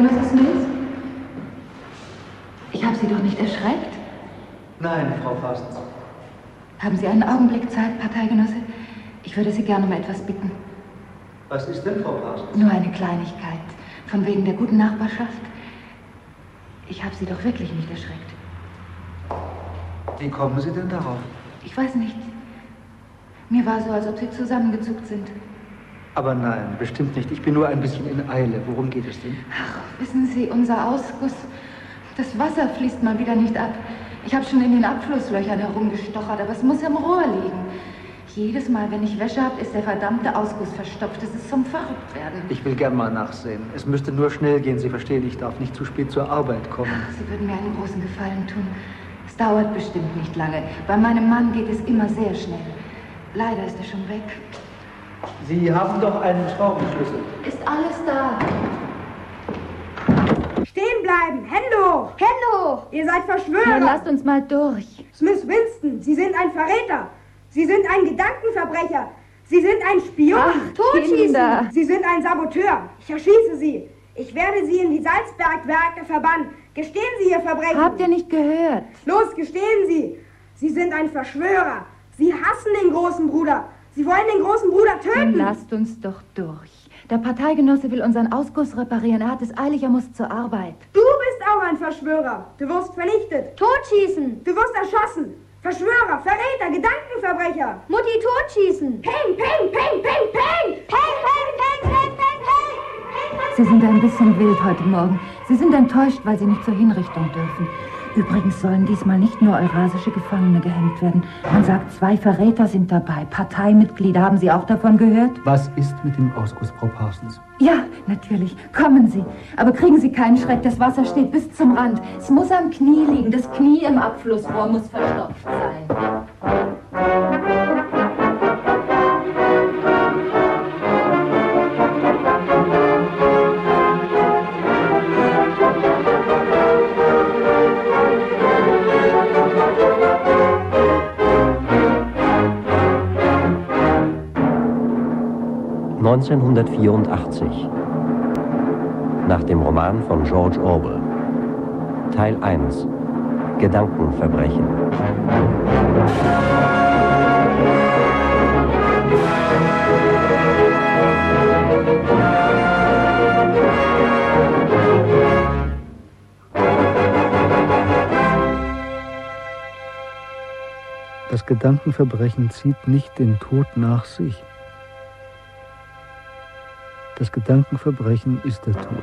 Parteigenosses Mills? Ich habe Sie doch nicht erschreckt? Nein, Frau Parsons. Haben Sie einen Augenblick Zeit, Parteigenosse? Ich würde Sie gerne um etwas bitten. Was ist denn, Frau Parsons? Nur eine Kleinigkeit. Von wegen der guten Nachbarschaft. Ich habe Sie doch wirklich nicht erschreckt. Wie kommen Sie denn darauf? Ich weiß nicht. Mir war so, als ob Sie zusammengezuckt sind. Aber nein, bestimmt nicht. Ich bin nur ein bisschen in Eile. Worum geht es denn? Ach, wissen Sie, unser Ausguss, das Wasser fließt mal wieder nicht ab. Ich habe schon in den Abflusslöchern herumgestochert, aber es muss im Rohr liegen. Jedes Mal, wenn ich Wäsche habe, ist der verdammte Ausguss verstopft. Das ist zum Verrücktwerden. Ich will gern mal nachsehen. Es müsste nur schnell gehen. Sie verstehen, ich darf nicht zu spät zur Arbeit kommen. Ach, Sie würden mir einen großen Gefallen tun. Es dauert bestimmt nicht lange. Bei meinem Mann geht es immer sehr schnell. Leider ist er schon weg. Sie haben doch einen Schraubenschlüssel. Ist alles da? Stehen bleiben! Hände hoch! Hände hoch! Ihr seid Verschwörer! Dann lasst uns mal durch. Smith Winston, Sie sind ein Verräter! Sie sind ein Gedankenverbrecher! Sie sind ein Spion! Ach, Totschießen! Kinder. Sie sind ein Saboteur! Ich erschieße Sie! Ich werde Sie in die Salzbergwerke verbannen! Gestehen Sie Ihr Verbrechen! Habt ihr nicht gehört? Los, gestehen Sie! Sie sind ein Verschwörer! Sie hassen den großen Bruder! Sie wollen den großen Bruder töten! Dann lasst uns doch durch. Der Parteigenosse will unseren Ausguss reparieren. Er hat es eilig, er muss zur Arbeit. Du bist auch ein Verschwörer! Du wirst vernichtet! Totschießen! Du wirst erschossen! Verschwörer, Verräter, Gedankenverbrecher! Mutti totschießen! Peng, peng, peng, peng, peng! Peng, peng, peng, peng, peng, peng! Sie sind ein bisschen wild heute Morgen. Sie sind enttäuscht, weil Sie nicht zur Hinrichtung dürfen. Übrigens sollen diesmal nicht nur eurasische Gefangene gehängt werden. Man sagt, 2 Verräter sind dabei. Parteimitglieder, haben Sie auch davon gehört? Was ist mit dem Ausguss, Frau Parsons? Ja, natürlich. Kommen Sie. Aber kriegen Sie keinen Schreck. Das Wasser steht bis zum Rand. Es muss am Knie liegen. Das Knie im Abflussrohr muss verstopft sein. 1984. Nach dem Roman von George Orwell. Teil 1. Gedankenverbrechen. Das Gedankenverbrechen zieht nicht den Tod nach sich. Das Gedankenverbrechen ist der Tod.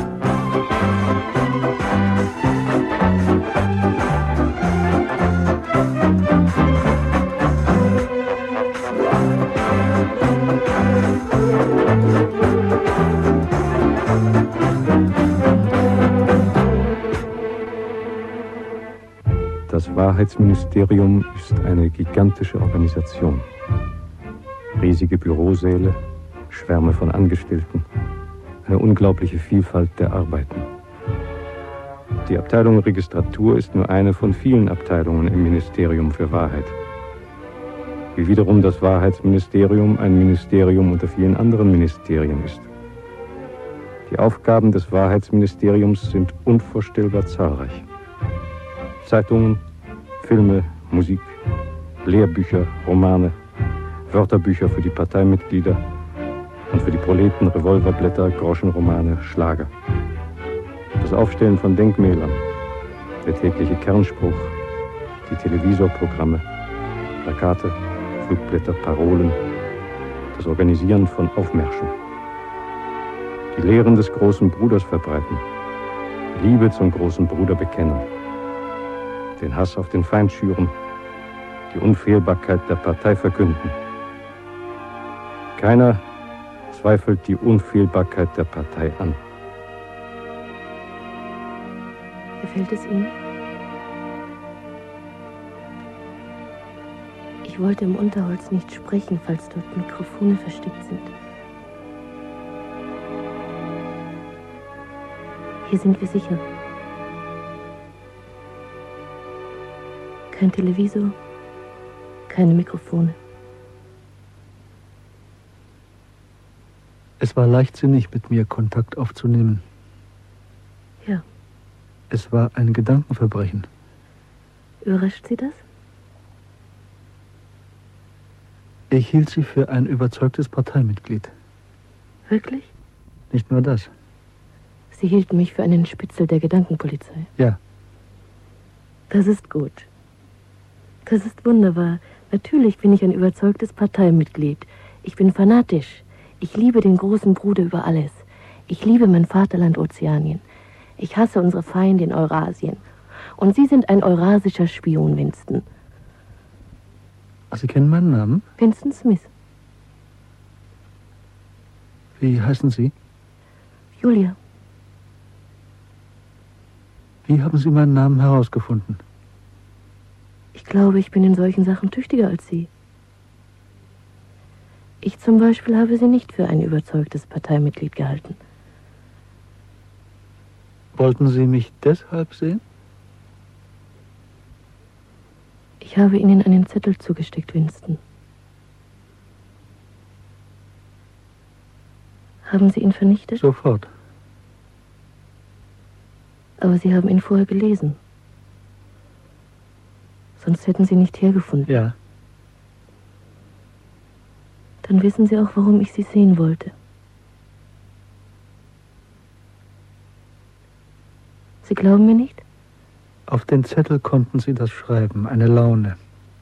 Das Wahrheitsministerium ist eine gigantische Organisation. Riesige Bürosäle, Schwärme von Angestellten, eine unglaubliche Vielfalt der Arbeiten. Die Abteilung Registratur ist nur eine von vielen Abteilungen im Ministerium für Wahrheit. Wie wiederum das Wahrheitsministerium ein Ministerium unter vielen anderen Ministerien ist. Die Aufgaben des Wahrheitsministeriums sind unvorstellbar zahlreich. Zeitungen, Filme, Musik, Lehrbücher, Romane, Wörterbücher für die Parteimitglieder und für die Proleten Revolverblätter, Groschenromane, Schlager. Das Aufstellen von Denkmälern, der tägliche Kernspruch, die Televisorprogramme, Plakate, Flugblätter, Parolen, das Organisieren von Aufmärschen. Die Lehren des großen Bruders verbreiten, die Liebe zum großen Bruder bekennen, den Hass auf den Feind schüren, die Unfehlbarkeit der Partei verkünden. Keiner zweifelt die Unfehlbarkeit der Partei an. Gefällt es Ihnen? Ich wollte im Unterholz nicht sprechen, falls dort Mikrofone versteckt sind. Hier sind wir sicher. Kein Televisor, keine Mikrofone. Es war leichtsinnig, mit mir Kontakt aufzunehmen. Es war ein Gedankenverbrechen. Überrascht Sie das? Ich hielt Sie für ein überzeugtes Parteimitglied. Wirklich? Nicht nur das. Sie hielten mich für einen Spitzel der Gedankenpolizei. Ja. Das ist gut. Das ist wunderbar. Natürlich bin ich ein überzeugtes Parteimitglied. Ich bin fanatisch. Ich liebe den großen Bruder über alles. Ich liebe mein Vaterland Ozeanien. Ich hasse unsere Feinde in Eurasien. Und Sie sind ein eurasischer Spion, Winston. Sie kennen meinen Namen? Winston Smith. Wie heißen Sie? Julia. Wie haben Sie meinen Namen herausgefunden? Ich glaube, ich bin in solchen Sachen tüchtiger als Sie. Ich zum Beispiel habe Sie nicht für ein überzeugtes Parteimitglied gehalten. Wollten Sie mich deshalb sehen? Ich habe Ihnen einen Zettel zugesteckt, Winston. Haben Sie ihn vernichtet? Sofort. Aber Sie haben ihn vorher gelesen. Sonst hätten Sie nicht hergefunden. Ja. Dann wissen Sie auch, warum ich Sie sehen wollte. Sie glauben mir nicht? Auf den Zettel konnten Sie das schreiben, eine Laune.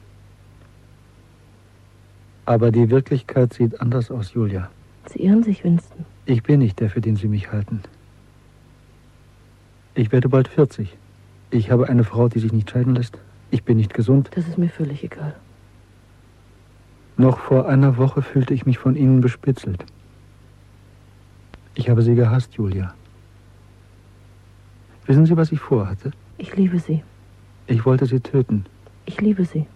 Aber die Wirklichkeit sieht anders aus, Julia. Sie irren sich, Winston. Ich bin nicht der, für den Sie mich halten. Ich werde bald 40. Ich habe eine Frau, die sich nicht scheiden lässt. Ich bin nicht gesund. Das ist mir völlig egal. Noch vor einer Woche fühlte ich mich von Ihnen bespitzelt. Ich habe Sie gehasst, Julia. Wissen Sie, was ich vorhatte? Ich liebe Sie. Ich wollte Sie töten. Ich liebe Sie.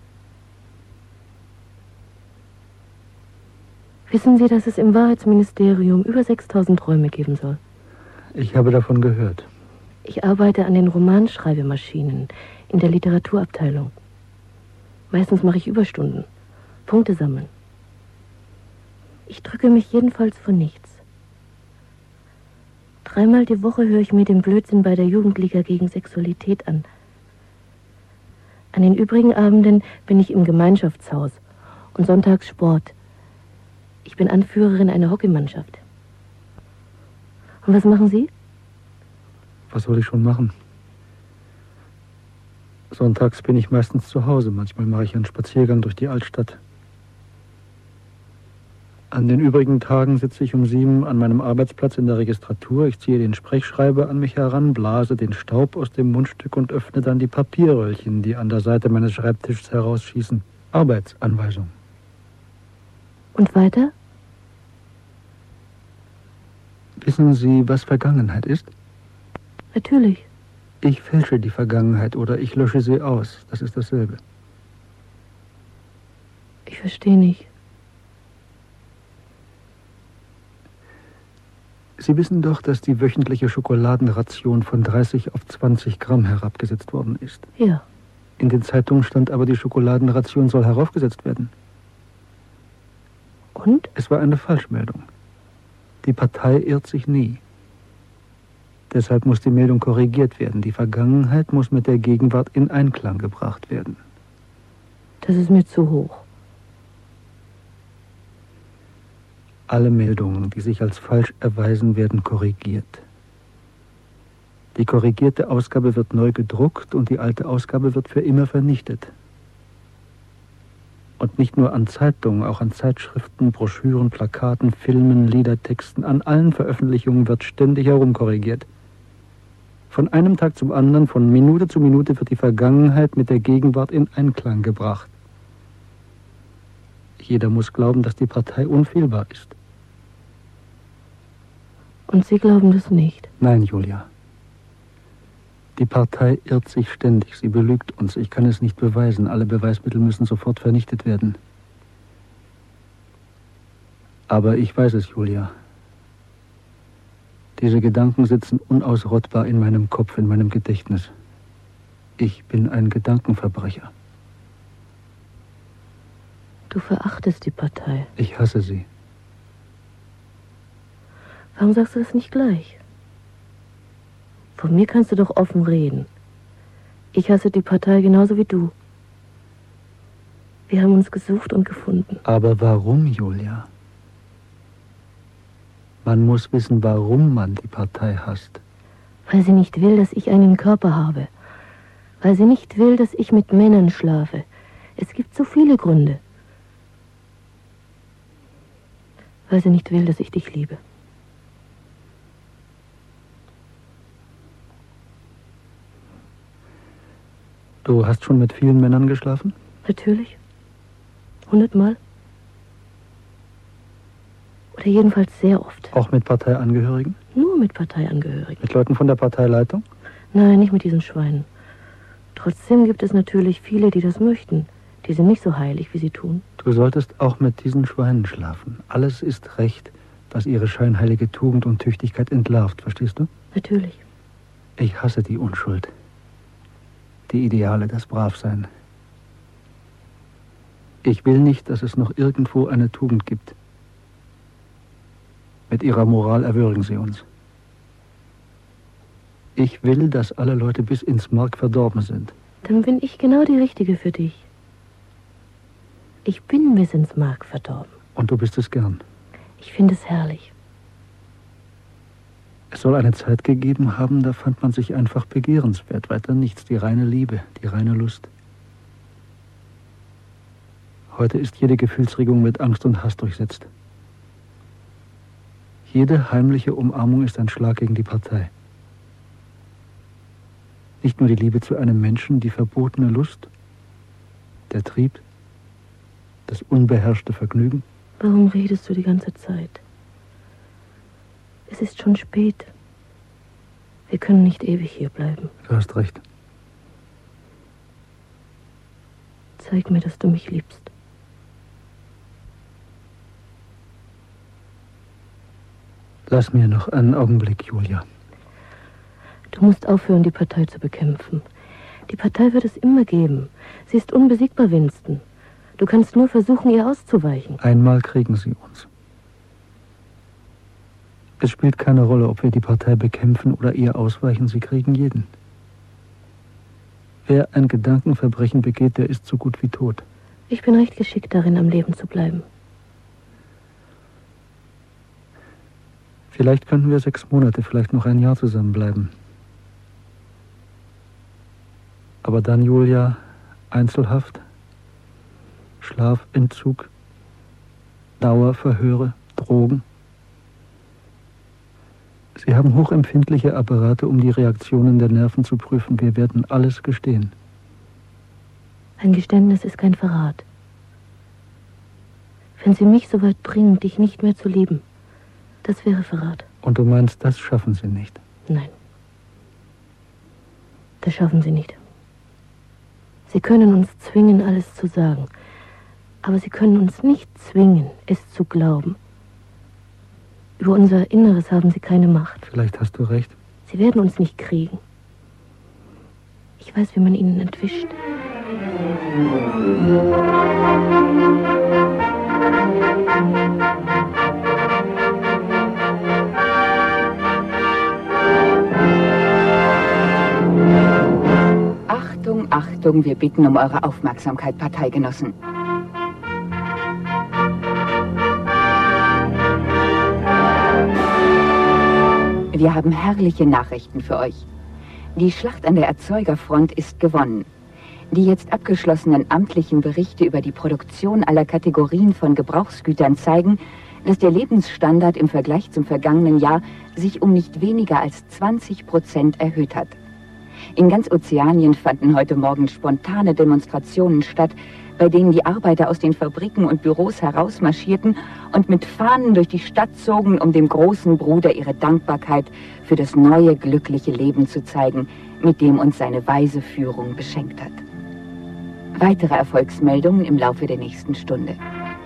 Wissen Sie, dass es im Wahrheitsministerium über 6000 Räume geben soll? Ich habe davon gehört. Ich arbeite an den Romanschreibemaschinen in der Literaturabteilung. Meistens mache ich Überstunden, Punkte sammeln. Ich drücke mich jedenfalls vor nichts. 3-mal die Woche höre ich mir den Blödsinn bei der Jugendliga gegen Sexualität an. An den übrigen Abenden bin ich im Gemeinschaftshaus und sonntags Sport. Ich bin Anführerin einer Hockeymannschaft. Und was machen Sie? Was soll ich schon machen? Sonntags bin ich meistens zu Hause. Manchmal mache ich einen Spaziergang durch die Altstadt. An den übrigen Tagen sitze ich um 7 an meinem Arbeitsplatz in der Registratur. Ich ziehe den Sprechschreiber an mich heran, blase den Staub aus dem Mundstück und öffne dann die Papierröllchen, die an der Seite meines Schreibtischs herausschießen. Arbeitsanweisung. Und weiter? Wissen Sie, was Vergangenheit ist? Natürlich. Ich fälsche die Vergangenheit oder ich lösche sie aus. Das ist dasselbe. Ich verstehe nicht. Sie wissen doch, dass die wöchentliche Schokoladenration von 30 auf 20 Gramm herabgesetzt worden ist. Ja. In den Zeitungen stand aber, die Schokoladenration soll heraufgesetzt werden. Und? Es war eine Falschmeldung. Die Partei irrt sich nie. Deshalb muss die Meldung korrigiert werden. Die Vergangenheit muss mit der Gegenwart in Einklang gebracht werden. Das ist mir zu hoch. Alle Meldungen, die sich als falsch erweisen, werden korrigiert. Die korrigierte Ausgabe wird neu gedruckt und die alte Ausgabe wird für immer vernichtet. Und nicht nur an Zeitungen, auch an Zeitschriften, Broschüren, Plakaten, Filmen, Liedertexten, an allen Veröffentlichungen wird ständig herumkorrigiert. Von einem Tag zum anderen, von Minute zu Minute wird die Vergangenheit mit der Gegenwart in Einklang gebracht. Jeder muss glauben, dass die Partei unfehlbar ist. Und Sie glauben das nicht? Nein, Julia. Die Partei irrt sich ständig. Sie belügt uns. Ich kann es nicht beweisen. Alle Beweismittel müssen sofort vernichtet werden. Aber ich weiß es, Julia. Diese Gedanken sitzen unausrottbar in meinem Kopf, in meinem Gedächtnis. Ich bin ein Gedankenverbrecher. Du verachtest die Partei. Ich hasse sie. Warum sagst du das nicht gleich? Von mir kannst du doch offen reden. Ich hasse die Partei genauso wie du. Wir haben uns gesucht und gefunden. Aber warum, Julia? Man muss wissen, warum man die Partei hasst. Weil sie nicht will, dass ich einen Körper habe. Weil sie nicht will, dass ich mit Männern schlafe. Es gibt so viele Gründe. Weil sie nicht will, dass ich dich liebe. Du hast schon mit vielen Männern geschlafen? Natürlich. 100 Mal. Oder jedenfalls sehr oft. Auch mit Parteiangehörigen? Nur mit Parteiangehörigen. Mit Leuten von der Parteileitung? Nein, nicht mit diesen Schweinen. Trotzdem gibt es natürlich viele, die das möchten. Die sind nicht so heilig, wie sie tun. Du solltest auch mit diesen Schweinen schlafen. Alles ist recht, was ihre scheinheilige Tugend und Tüchtigkeit entlarvt, verstehst du? Natürlich. Ich hasse die Unschuld. Die Ideale, das Bravsein. Ich will nicht, dass es noch irgendwo eine Tugend gibt. Mit ihrer Moral erwürgen sie uns. Ich will, dass alle Leute bis ins Mark verdorben sind. Dann bin ich genau die Richtige für dich. Ich bin bis ins Mark verdorben. Und du bist es gern. Ich finde es herrlich. Es soll eine Zeit gegeben haben, da fand man sich einfach begehrenswert. Weiter nichts, die reine Liebe, die reine Lust. Heute ist jede Gefühlsregung mit Angst und Hass durchsetzt. Jede heimliche Umarmung ist ein Schlag gegen die Partei. Nicht nur die Liebe zu einem Menschen, die verbotene Lust, der Trieb, das unbeherrschte Vergnügen. Warum redest du die ganze Zeit? Es ist schon spät. Wir können nicht ewig hier bleiben. Du hast recht. Zeig mir, dass du mich liebst. Lass mir noch einen Augenblick, Julia. Du musst aufhören, die Partei zu bekämpfen. Die Partei wird es immer geben. Sie ist unbesiegbar, Winston. Du kannst nur versuchen, ihr auszuweichen. Einmal kriegen sie uns. Es spielt keine Rolle, ob wir die Partei bekämpfen oder ihr ausweichen. Sie kriegen jeden. Wer ein Gedankenverbrechen begeht, der ist so gut wie tot. Ich bin recht geschickt darin, am Leben zu bleiben. Vielleicht könnten wir 6 Monate, vielleicht noch ein Jahr zusammenbleiben. Aber dann, Julia, Einzelhaft, Schlafentzug, Dauerverhöre, Drogen. Sie haben hochempfindliche Apparate, um die Reaktionen der Nerven zu prüfen. Wir werden alles gestehen. Ein Geständnis ist kein Verrat. Wenn sie mich so weit bringen, dich nicht mehr zu lieben, das wäre Verrat. Und du meinst, das schaffen sie nicht? Nein. Das schaffen sie nicht. Sie können uns zwingen, alles zu sagen. Aber sie können uns nicht zwingen, es zu glauben. Über unser Inneres haben sie keine Macht. Vielleicht hast du recht. Sie werden uns nicht kriegen. Ich weiß, wie man ihnen entwischt. Achtung, Achtung, wir bitten um eure Aufmerksamkeit, Parteigenossen. Wir haben herrliche Nachrichten für euch. Die Schlacht an der Erzeugerfront ist gewonnen. Die jetzt abgeschlossenen amtlichen Berichte über die Produktion aller Kategorien von Gebrauchsgütern zeigen, dass der Lebensstandard im Vergleich zum vergangenen Jahr sich um nicht weniger als 20% erhöht hat. In ganz Ozeanien fanden heute Morgen spontane Demonstrationen statt, bei denen die Arbeiter aus den Fabriken und Büros herausmarschierten und mit Fahnen durch die Stadt zogen, um dem großen Bruder ihre Dankbarkeit für das neue, glückliche Leben zu zeigen, mit dem uns seine weise Führung beschenkt hat. Weitere Erfolgsmeldungen im Laufe der nächsten Stunde.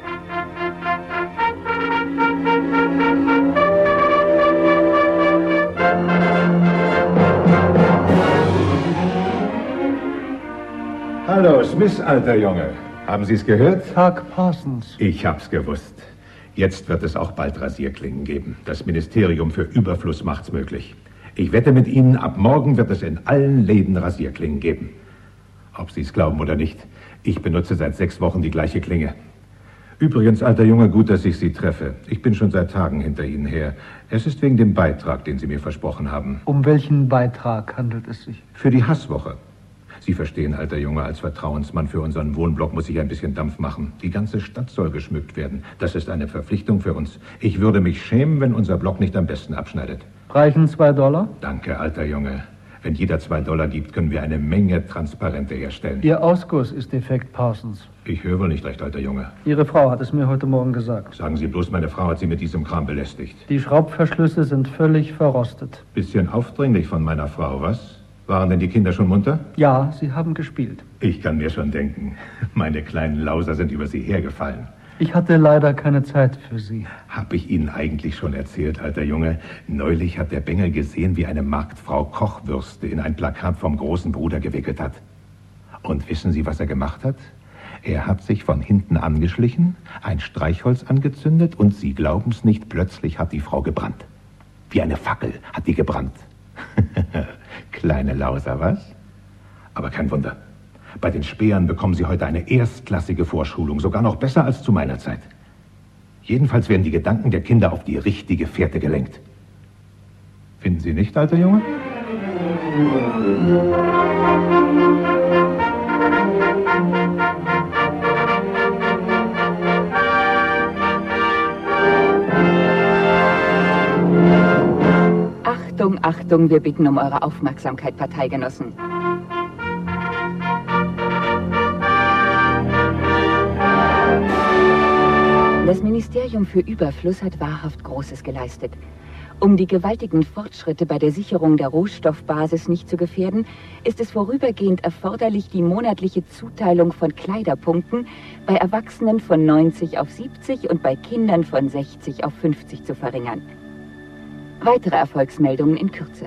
Hallo, Smith, alter Junge. Haben Sie es gehört? Tag Parsons. Ich hab's gewusst. Jetzt wird es auch bald Rasierklingen geben. Das Ministerium für Überfluss macht's möglich. Ich wette mit Ihnen, ab morgen wird es in allen Läden Rasierklingen geben. Ob Sie es glauben oder nicht, ich benutze seit 6 Wochen die gleiche Klinge. Übrigens, alter Junge, gut, dass ich Sie treffe. Ich bin schon seit Tagen hinter Ihnen her. Es ist wegen dem Beitrag, den Sie mir versprochen haben. Um welchen Beitrag handelt es sich? Für die Hasswoche. Sie verstehen, alter Junge, als Vertrauensmann für unseren Wohnblock muss ich ein bisschen Dampf machen. Die ganze Stadt soll geschmückt werden. Das ist eine Verpflichtung für uns. Ich würde mich schämen, wenn unser Block nicht am besten abschneidet. Reichen $2? Danke, alter Junge. Wenn jeder $2 gibt, können wir eine Menge Transparente herstellen. Ihr Ausguss ist defekt, Parsons. Ich höre wohl nicht recht, alter Junge. Ihre Frau hat es mir heute Morgen gesagt. Sagen Sie bloß, meine Frau hat Sie mit diesem Kram belästigt. Die Schraubverschlüsse sind völlig verrostet. Bisschen aufdringlich von meiner Frau, was? Waren denn die Kinder schon munter? Ja, sie haben gespielt. Ich kann mir schon denken. Meine kleinen Lauser sind über Sie hergefallen. Ich hatte leider keine Zeit für Sie. Hab ich Ihnen eigentlich schon erzählt, alter Junge? Neulich hat der Bengel gesehen, wie eine Marktfrau Kochwürste in ein Plakat vom großen Bruder gewickelt hat. Und wissen Sie, was er gemacht hat? Er hat sich von hinten angeschlichen, ein Streichholz angezündet und Sie glauben's nicht, plötzlich hat die Frau gebrannt. Wie eine Fackel hat die gebrannt. Kleine Lauser, was? Aber kein Wunder. Bei den Spähern bekommen Sie heute eine erstklassige Vorschulung, sogar noch besser als zu meiner Zeit. Jedenfalls werden die Gedanken der Kinder auf die richtige Fährte gelenkt. Finden Sie nicht, alter Junge? Achtung, Achtung, wir bitten um eure Aufmerksamkeit, Parteigenossen. Das Ministerium für Überfluss hat wahrhaft Großes geleistet. Um die gewaltigen Fortschritte bei der Sicherung der Rohstoffbasis nicht zu gefährden, ist es vorübergehend erforderlich, die monatliche Zuteilung von Kleiderpunkten bei Erwachsenen von 90 auf 70 und bei Kindern von 60 auf 50 zu verringern. Weitere Erfolgsmeldungen in Kürze.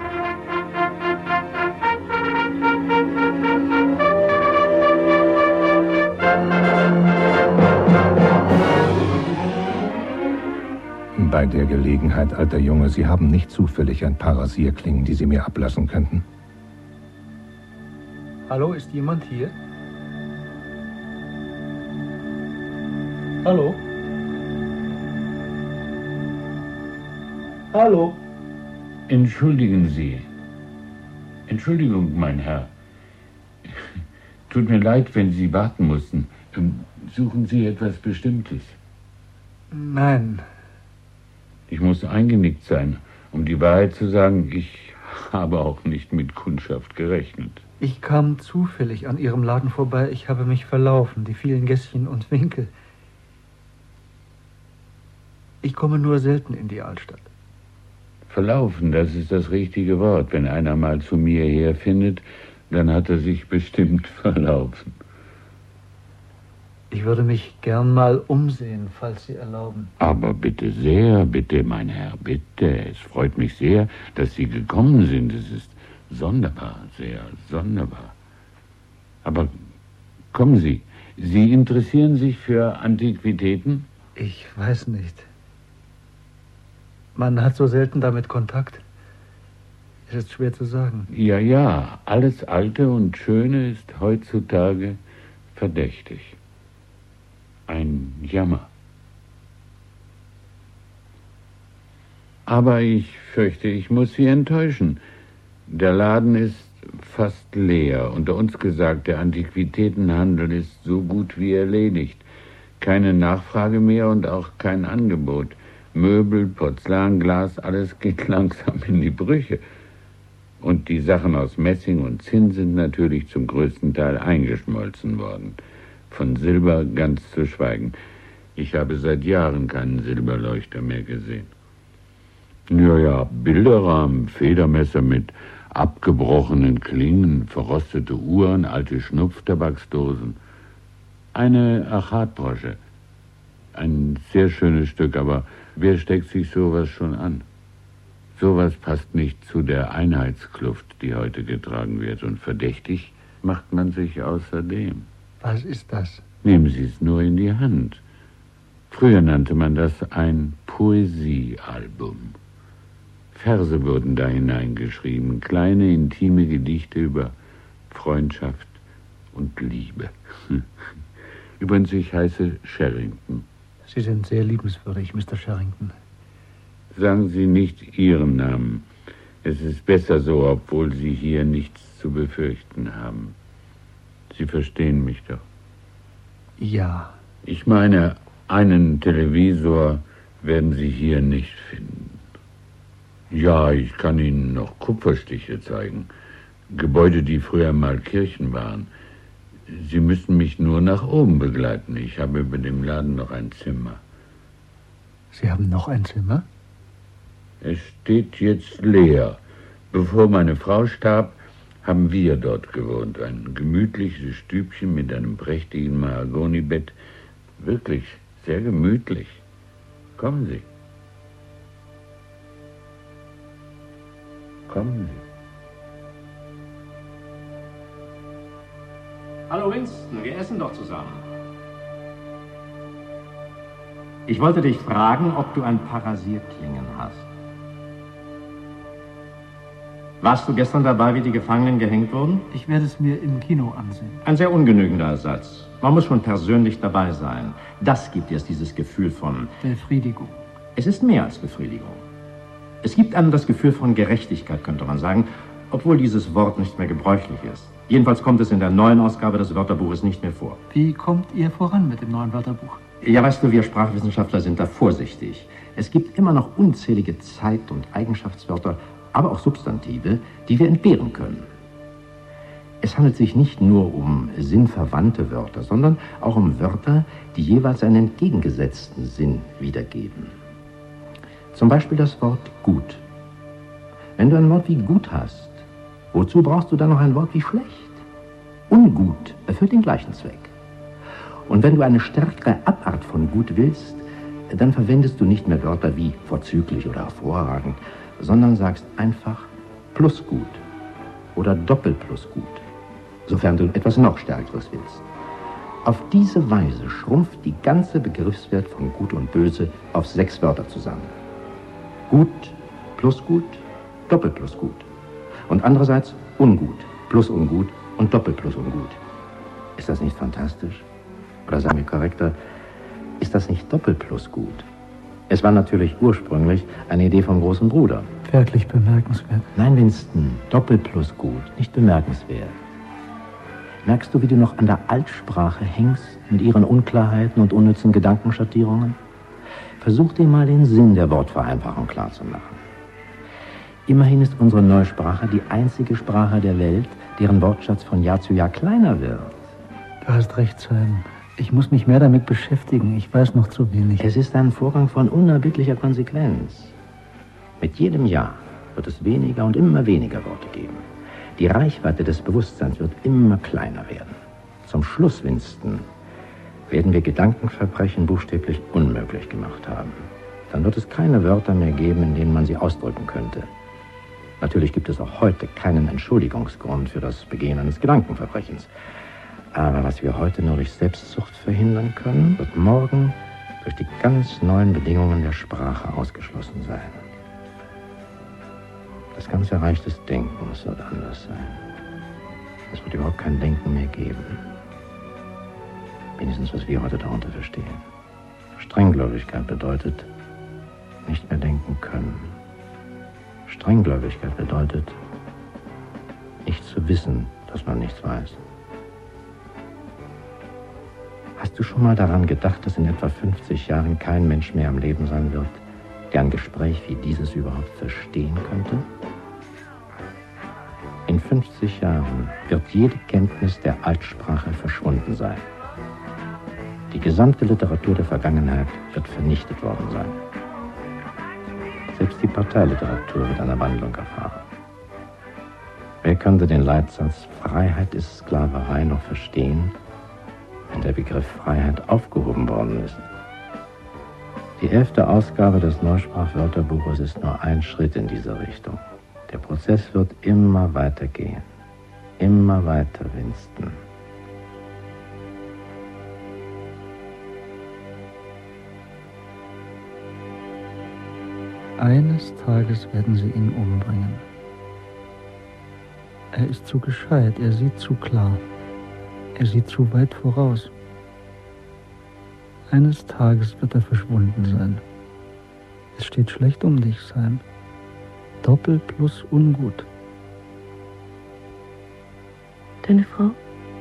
Bei der Gelegenheit, alter Junge, Sie haben nicht zufällig ein paar Rasierklingen, die Sie mir ablassen könnten? Hallo, ist jemand hier? Hallo? Hallo? Entschuldigen Sie. Entschuldigung, mein Herr. Tut mir leid, wenn Sie warten mussten. Suchen Sie etwas Bestimmtes? Nein. Ich muss eingenickt sein. Um die Wahrheit zu sagen, ich habe auch nicht mit Kundschaft gerechnet. Ich kam zufällig an Ihrem Laden vorbei. Ich habe mich verlaufen, die vielen Gässchen und Winkel. Ich komme nur selten in die Altstadt. Verlaufen, das ist das richtige Wort. Wenn einer mal zu mir herfindet, dann hat er sich bestimmt verlaufen. Ich würde mich gern mal umsehen, falls Sie erlauben. Aber bitte sehr, bitte, mein Herr, bitte. Es freut mich sehr, dass Sie gekommen sind. Es ist sonderbar, sehr sonderbar. Aber kommen Sie. Sie interessieren sich für Antiquitäten? Ich weiß nicht. Man hat so selten damit Kontakt. Es ist schwer zu sagen. Ja, alles Alte und Schöne ist heutzutage verdächtig. Ein Jammer. Aber ich fürchte, ich muss Sie enttäuschen. Der Laden ist fast leer. Unter uns gesagt, der Antiquitätenhandel ist so gut wie erledigt. Keine Nachfrage mehr und auch kein Angebot. Möbel, Porzellan, Glas, alles geht langsam in die Brüche. Und die Sachen aus Messing und Zinn sind natürlich zum größten Teil eingeschmolzen worden. Von Silber ganz zu schweigen. Ich habe seit Jahren keinen Silberleuchter mehr gesehen. Ja, Bilderrahmen, Federmesser mit abgebrochenen Klingen, verrostete Uhren, alte Schnupftabaksdosen. Eine Achatbrosche. Ein sehr schönes Stück, aber wer steckt sich sowas schon an? Sowas passt nicht zu der Einheitskluft, die heute getragen wird. Und verdächtig macht man sich außerdem. Was ist das? Nehmen Sie es nur in die Hand. Früher nannte man das ein Poesiealbum. Verse wurden da hineingeschrieben, kleine, intime Gedichte über Freundschaft und Liebe. Übrigens, ich heiße Sherrington. Sie sind sehr liebenswürdig, Mr. Sherrington. Sagen Sie nicht Ihren Namen. Es ist besser so, obwohl Sie hier nichts zu befürchten haben. Sie verstehen mich doch. Ja. Ich meine, einen Televisor werden Sie hier nicht finden. Ja, ich kann Ihnen noch Kupferstiche zeigen. Gebäude, die früher mal Kirchen waren. Sie müssen mich nur nach oben begleiten. Ich habe über dem Laden noch ein Zimmer. Sie haben noch ein Zimmer? Es steht jetzt leer. Bevor meine Frau starb, haben wir dort gewohnt. Ein gemütliches Stübchen mit einem prächtigen Mahagonibett. Wirklich sehr gemütlich. Kommen Sie. Kommen Sie. Hallo Winston, wir essen doch zusammen. Ich wollte dich fragen, ob du ein paar Rasierklingen hast. Warst du gestern dabei, wie die Gefangenen gehängt wurden? Ich werde es mir im Kino ansehen. Ein sehr ungenügender Ersatz. Man muss schon persönlich dabei sein. Das gibt erst dieses Gefühl von Befriedigung. Es ist mehr als Befriedigung. Es gibt einem das Gefühl von Gerechtigkeit, könnte man sagen, obwohl dieses Wort nicht mehr gebräuchlich ist. Jedenfalls kommt es in der neuen Ausgabe des Wörterbuches nicht mehr vor. Wie kommt ihr voran mit dem neuen Wörterbuch? Ja, weißt du, wir Sprachwissenschaftler sind da vorsichtig. Es gibt immer noch unzählige Zeit- und Eigenschaftswörter, aber auch Substantive, die wir entbehren können. Es handelt sich nicht nur um sinnverwandte Wörter, sondern auch um Wörter, die jeweils einen entgegengesetzten Sinn wiedergeben. Zum Beispiel das Wort gut. Wenn du ein Wort wie gut hast, wozu brauchst du dann noch ein Wort wie schlecht? Ungut erfüllt den gleichen Zweck. Und wenn du eine stärkere Abart von gut willst, dann verwendest du nicht mehr Wörter wie vorzüglich oder hervorragend, sondern sagst einfach plus gut oder doppelt plus gut, sofern du etwas noch Stärkeres willst. Auf diese Weise schrumpft die ganze Begriffswelt von Gut und Böse auf 6 Wörter zusammen. Gut plus gut, doppelt plus gut. Und andererseits ungut plus ungut und doppelt plus ungut. Ist das nicht fantastisch? Oder sagen wir korrekter, ist das nicht doppelt plus gut? Es war natürlich ursprünglich eine Idee vom großen Bruder. Wirklich bemerkenswert. Nein, Winston, doppelt plus gut, nicht bemerkenswert. Merkst du, wie du noch an der Altsprache hängst mit ihren Unklarheiten und unnützen Gedankenschattierungen? Versuch dir mal den Sinn der Wortvereinfachung klarzumachen. Immerhin ist unsere neue Sprache die einzige Sprache der Welt, deren Wortschatz von Jahr zu Jahr kleiner wird. Du hast recht, Sam. Ich muss mich mehr damit beschäftigen. Ich weiß noch zu wenig. Es ist ein Vorgang von unerbittlicher Konsequenz. Mit jedem Jahr wird es weniger und immer weniger Worte geben. Die Reichweite des Bewusstseins wird immer kleiner werden. Zum Schluss, Winston, werden wir Gedankenverbrechen buchstäblich unmöglich gemacht haben. Dann wird es keine Wörter mehr geben, in denen man sie ausdrücken könnte. Natürlich gibt es auch heute keinen Entschuldigungsgrund für das Begehen eines Gedankenverbrechens. Aber was wir heute nur durch Selbstsucht verhindern können, wird morgen durch die ganz neuen Bedingungen der Sprache ausgeschlossen sein. Das ganze Reich des Denkens wird anders sein. Es wird überhaupt kein Denken mehr geben. Wenigstens, was wir heute darunter verstehen. Strenggläubigkeit bedeutet, nicht mehr denken können. Strenggläubigkeit bedeutet, nicht zu wissen, dass man nichts weiß. Hast du schon mal daran gedacht, dass in etwa 50 Jahren kein Mensch mehr am Leben sein wird, der ein Gespräch wie dieses überhaupt verstehen könnte? In 50 Jahren wird jede Kenntnis der Altsprache verschwunden sein. Die gesamte Literatur der Vergangenheit wird vernichtet worden sein. Selbst die Parteiliteratur wird eine Wandlung erfahren. Wer könnte den Leitsatz Freiheit ist Sklaverei noch verstehen, wenn der Begriff Freiheit aufgehoben worden ist? Die 11. Ausgabe des Neusprachwörterbuches ist nur ein Schritt in diese Richtung. Der Prozess wird immer weiter gehen. Immer weiter, Winston. Eines Tages werden sie ihn umbringen. Er ist zu gescheit, er sieht zu klar. Er sieht zu weit voraus. Eines Tages wird er verschwunden sein. Es steht schlecht um dich, Sam. Doppel plus ungut. Deine Frau?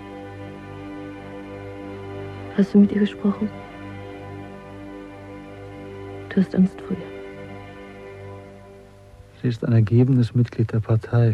Hast du mit ihr gesprochen? Du hast Angst vor ihr. Sie ist ein ergebenes Mitglied der Partei.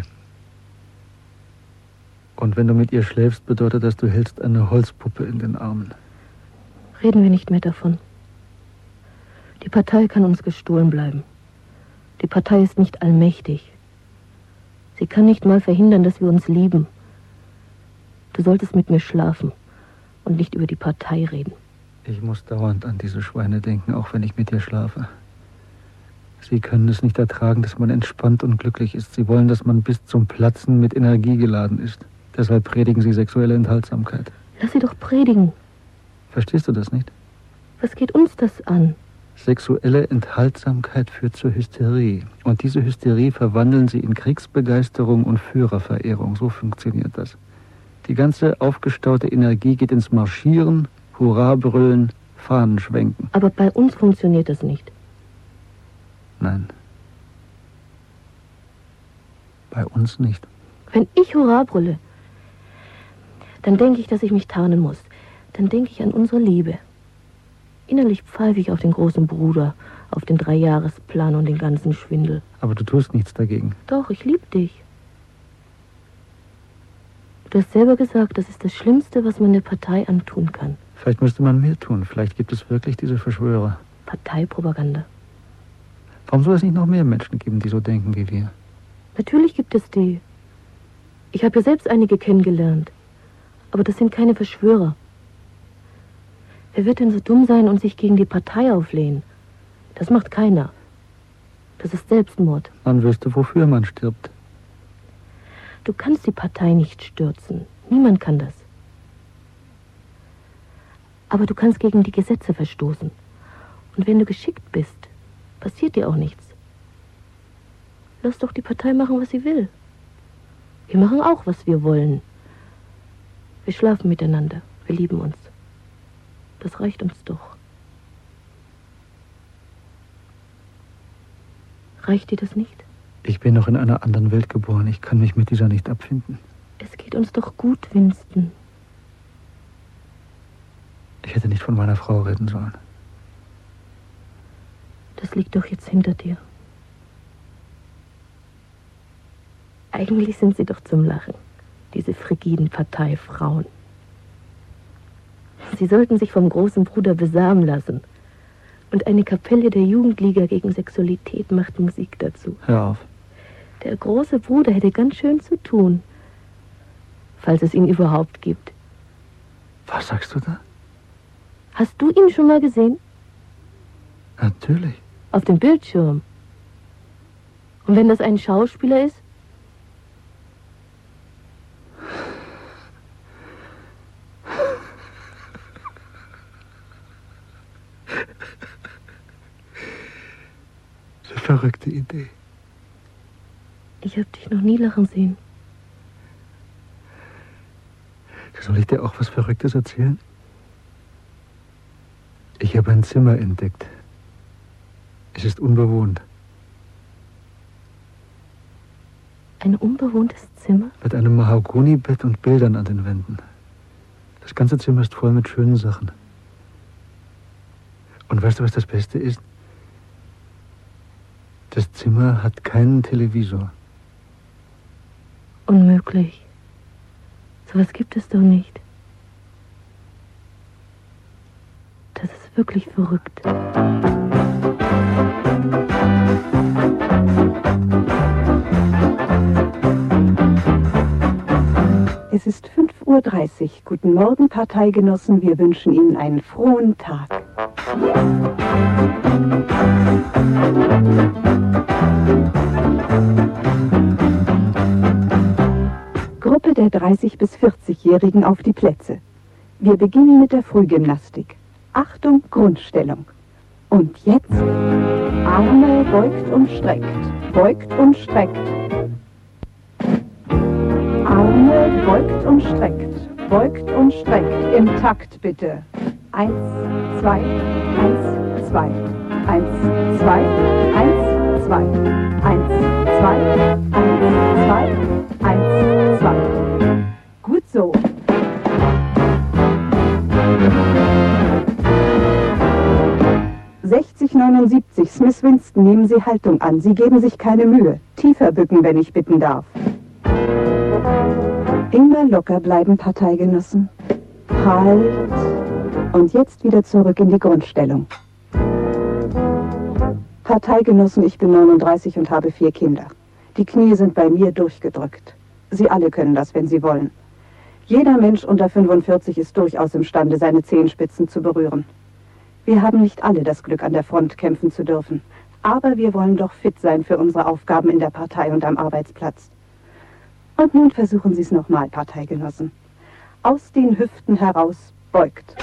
Und wenn du mit ihr schläfst, bedeutet das, du hältst eine Holzpuppe in den Armen. Reden wir nicht mehr davon. Die Partei kann uns gestohlen bleiben. Die Partei ist nicht allmächtig. Sie kann nicht mal verhindern, dass wir uns lieben. Du solltest mit mir schlafen und nicht über die Partei reden. Ich muss dauernd an diese Schweine denken, auch wenn ich mit dir schlafe. Sie können es nicht ertragen, dass man entspannt und glücklich ist. Sie wollen, dass man bis zum Platzen mit Energie geladen ist. Deshalb predigen sie sexuelle Enthaltsamkeit. Lass sie doch predigen. Verstehst du das nicht? Was geht uns das an? Sexuelle Enthaltsamkeit führt zur Hysterie. Und diese Hysterie verwandeln sie in Kriegsbegeisterung und Führerverehrung. So funktioniert das. Die ganze aufgestaute Energie geht ins Marschieren, Hurra brüllen, Fahnen schwenken. Aber bei uns funktioniert das nicht. Nein. Bei uns nicht. Wenn ich Hurra brülle, dann denke ich, dass ich mich tarnen muss. Dann denke ich an unsere Liebe. Innerlich pfeife ich auf den großen Bruder, auf den 3-Jahresplan und den ganzen Schwindel. Aber du tust nichts dagegen. Doch, ich liebe dich. Du hast selber gesagt, das ist das Schlimmste, was man der Partei antun kann. Vielleicht müsste man mehr tun. Vielleicht gibt es wirklich diese Verschwörer. Parteipropaganda. Warum soll es nicht noch mehr Menschen geben, die so denken wie wir? Natürlich gibt es die. Ich habe ja selbst einige kennengelernt. Aber das sind keine Verschwörer. Wer wird denn so dumm sein und sich gegen die Partei auflehnen? Das macht keiner. Das ist Selbstmord. Man wüsste, wofür man stirbt. Du kannst die Partei nicht stürzen. Niemand kann das. Aber du kannst gegen die Gesetze verstoßen. Und wenn du geschickt bist, passiert dir auch nichts. Lass doch die Partei machen, was sie will. Wir machen auch, was wir wollen. Wir schlafen miteinander. Wir lieben uns. Das reicht uns doch. Reicht dir das nicht? Ich bin noch in einer anderen Welt geboren. Ich kann mich mit dieser nicht abfinden. Es geht uns doch gut, Winston. Ich hätte nicht von meiner Frau reden sollen. Das liegt doch jetzt hinter dir. Eigentlich sind sie doch zum Lachen, diese frigiden Parteifrauen. Sie sollten sich vom großen Bruder besamen lassen. Und eine Kapelle der Jugendliga gegen Sexualität macht Musik dazu. Hör auf. Der große Bruder hätte ganz schön zu tun, falls es ihn überhaupt gibt. Was sagst du da? Hast du ihn schon mal gesehen? Natürlich. Auf dem Bildschirm. Und wenn das ein Schauspieler ist? Eine verrückte Idee. Ich habe dich noch nie lachen sehen. Soll ich dir auch was Verrücktes erzählen? Ich habe ein Zimmer entdeckt. Es ist unbewohnt. Ein unbewohntes Zimmer? Mit einem Mahagonibett und Bildern an den Wänden. Das ganze Zimmer ist voll mit schönen Sachen. Und weißt du, was das Beste ist? Das Zimmer hat keinen Televisor. Unmöglich. Sowas gibt es doch nicht. Das ist wirklich verrückt. Es ist 5:30 Uhr. Guten Morgen, Parteigenossen. Wir wünschen Ihnen einen frohen Tag. Gruppe der 30- bis 40-Jährigen auf die Plätze. Wir beginnen mit der Frühgymnastik. Achtung, Grundstellung. Und jetzt... Arme beugt und streckt, beugt und streckt. Arme beugt und streckt, beugt und streckt. Im Takt bitte. 1, 2, 1, 2, 1, 2, 1, 2, 1, 2, 1, 2, 1, 2. Gut so. »6079, Smith Winston, nehmen Sie Haltung an. Sie geben sich keine Mühe. Tiefer bücken, wenn ich bitten darf.« Immer locker bleiben, Parteigenossen. Halt. Und jetzt wieder zurück in die Grundstellung. Parteigenossen, ich bin 39 und habe 4 Kinder. Die Knie sind bei mir durchgedrückt. Sie alle können das, wenn sie wollen. Jeder Mensch unter 45 ist durchaus imstande, seine Zehenspitzen zu berühren. Wir haben nicht alle das Glück, an der Front kämpfen zu dürfen. Aber wir wollen doch fit sein für unsere Aufgaben in der Partei und am Arbeitsplatz. Und nun versuchen Sie es nochmal, Parteigenossen. Aus den Hüften heraus beugt.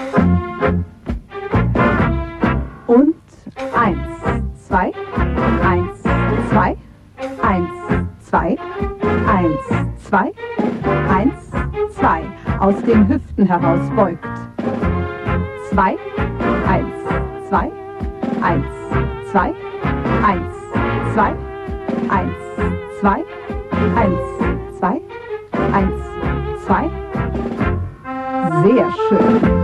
Und 1, 2, 1, 2, 1, 2, 1, 2, 1, 2. Aus den Hüften heraus beugt. 2, 1, 2, 1, 2, 1, 2, 1, 2, 1, 2, 1, 2. Sehr schön.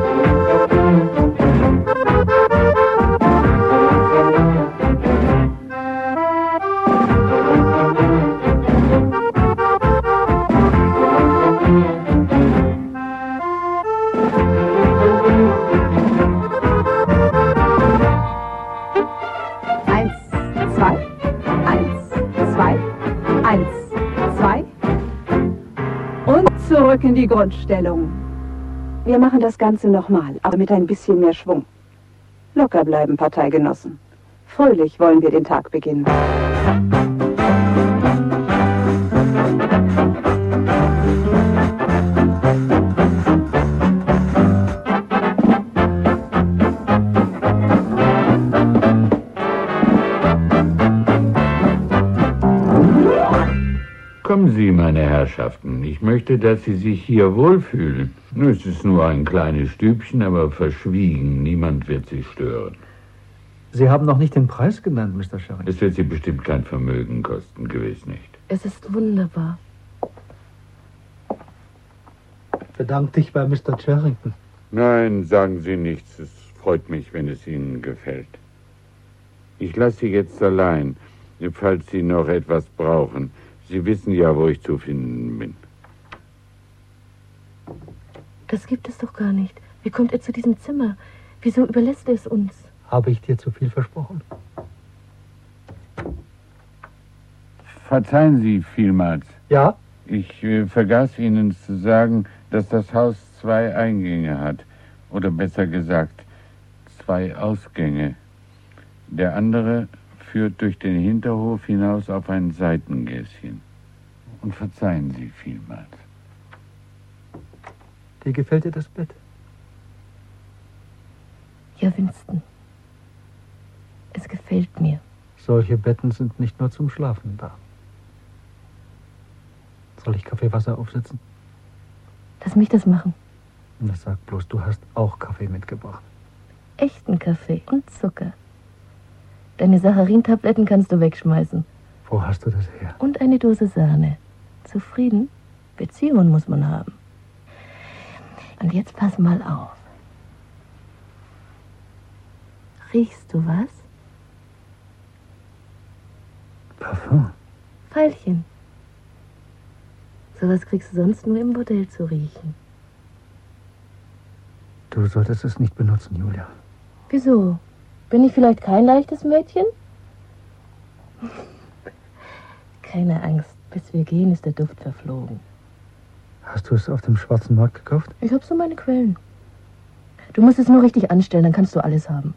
Zurück in die Grundstellung. Wir machen das Ganze nochmal, aber mit ein bisschen mehr Schwung. Locker bleiben, Parteigenossen. Fröhlich wollen wir den Tag beginnen. Kommen Sie, meine Herrschaften. Ich möchte, dass Sie sich hier wohlfühlen. Es ist nur ein kleines Stübchen, aber verschwiegen. Niemand wird Sie stören. Sie haben noch nicht den Preis genannt, Mr. Sherrington. Es wird Sie bestimmt kein Vermögen kosten, gewiss nicht. Es ist wunderbar. Bedank dich bei Mr. Sherrington. Nein, sagen Sie nichts. Es freut mich, wenn es Ihnen gefällt. Ich lasse Sie jetzt allein, falls Sie noch etwas brauchen. Sie wissen ja, wo ich zu finden bin. Das gibt es doch gar nicht. Wie kommt er zu diesem Zimmer? Wieso überlässt er es uns? Habe ich dir zu viel versprochen? Verzeihen Sie vielmals. Ja? Ich vergaß Ihnen zu sagen, dass das Haus 2 Eingänge hat. Oder besser gesagt, 2 Ausgänge. Der andere führt durch den Hinterhof hinaus auf ein Seitengässchen. Und verzeihen Sie vielmals. Dir gefällt dir das Bett? Ja, Winston. Es gefällt mir. Solche Betten sind nicht nur zum Schlafen da. Soll ich Kaffeewasser aufsetzen? Lass mich das machen. Na, sag bloß, du hast auch Kaffee mitgebracht. Echten Kaffee und Zucker. Deine Saccharin-Tabletten kannst du wegschmeißen. Wo hast du das her? Und eine Dose Sahne. Zufrieden? Beziehungen muss man haben. Und jetzt pass mal auf. Riechst du was? Parfum. Veilchen. Sowas kriegst du sonst nur im Bordell zu riechen. Du solltest es nicht benutzen, Julia. Wieso? Bin ich vielleicht kein leichtes Mädchen? Keine Angst, bis wir gehen, ist der Duft verflogen. Hast du es auf dem schwarzen Markt gekauft? Ich hab so meine Quellen. Du musst es nur richtig anstellen, dann kannst du alles haben.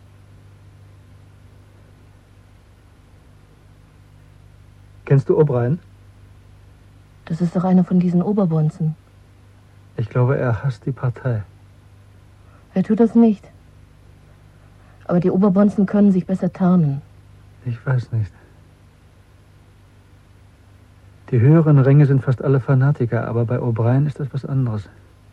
Kennst du O'Brien? Das ist doch einer von diesen Oberbonzen. Ich glaube, er hasst die Partei. Wer tut das nicht? Aber die Oberbonzen können sich besser tarnen. Ich weiß nicht. Die höheren Ränge sind fast alle Fanatiker, aber bei O'Brien ist das was anderes.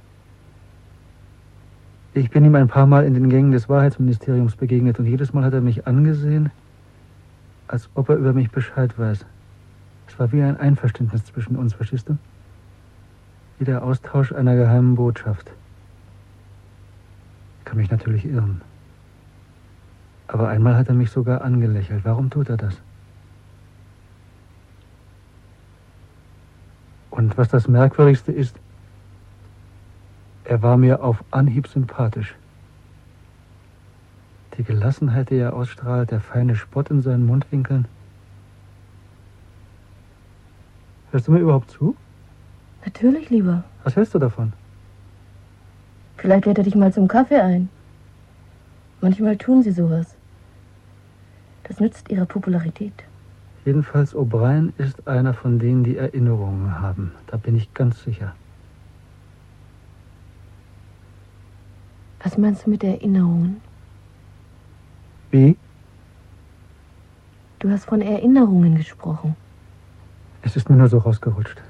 Ich bin ihm ein paar Mal in den Gängen des Wahrheitsministeriums begegnet und jedes Mal hat er mich angesehen, als ob er über mich Bescheid weiß. Es war wie ein Einverständnis zwischen uns, verstehst du? Wie der Austausch einer geheimen Botschaft. Ich kann mich natürlich irren. Aber einmal hat er mich sogar angelächelt. Warum tut er das? Und was das Merkwürdigste ist, er war mir auf Anhieb sympathisch. Die Gelassenheit, die er ausstrahlt, der feine Spott in seinen Mundwinkeln. Hörst du mir überhaupt zu? Natürlich, lieber. Was hältst du davon? Vielleicht lädt er dich mal zum Kaffee ein. Manchmal tun sie sowas. Das nützt ihrer Popularität. Jedenfalls, O'Brien ist einer von denen, die Erinnerungen haben. Da bin ich ganz sicher. Was meinst du mit Erinnerungen? Wie? Du hast von Erinnerungen gesprochen. Es ist mir nur so rausgerutscht.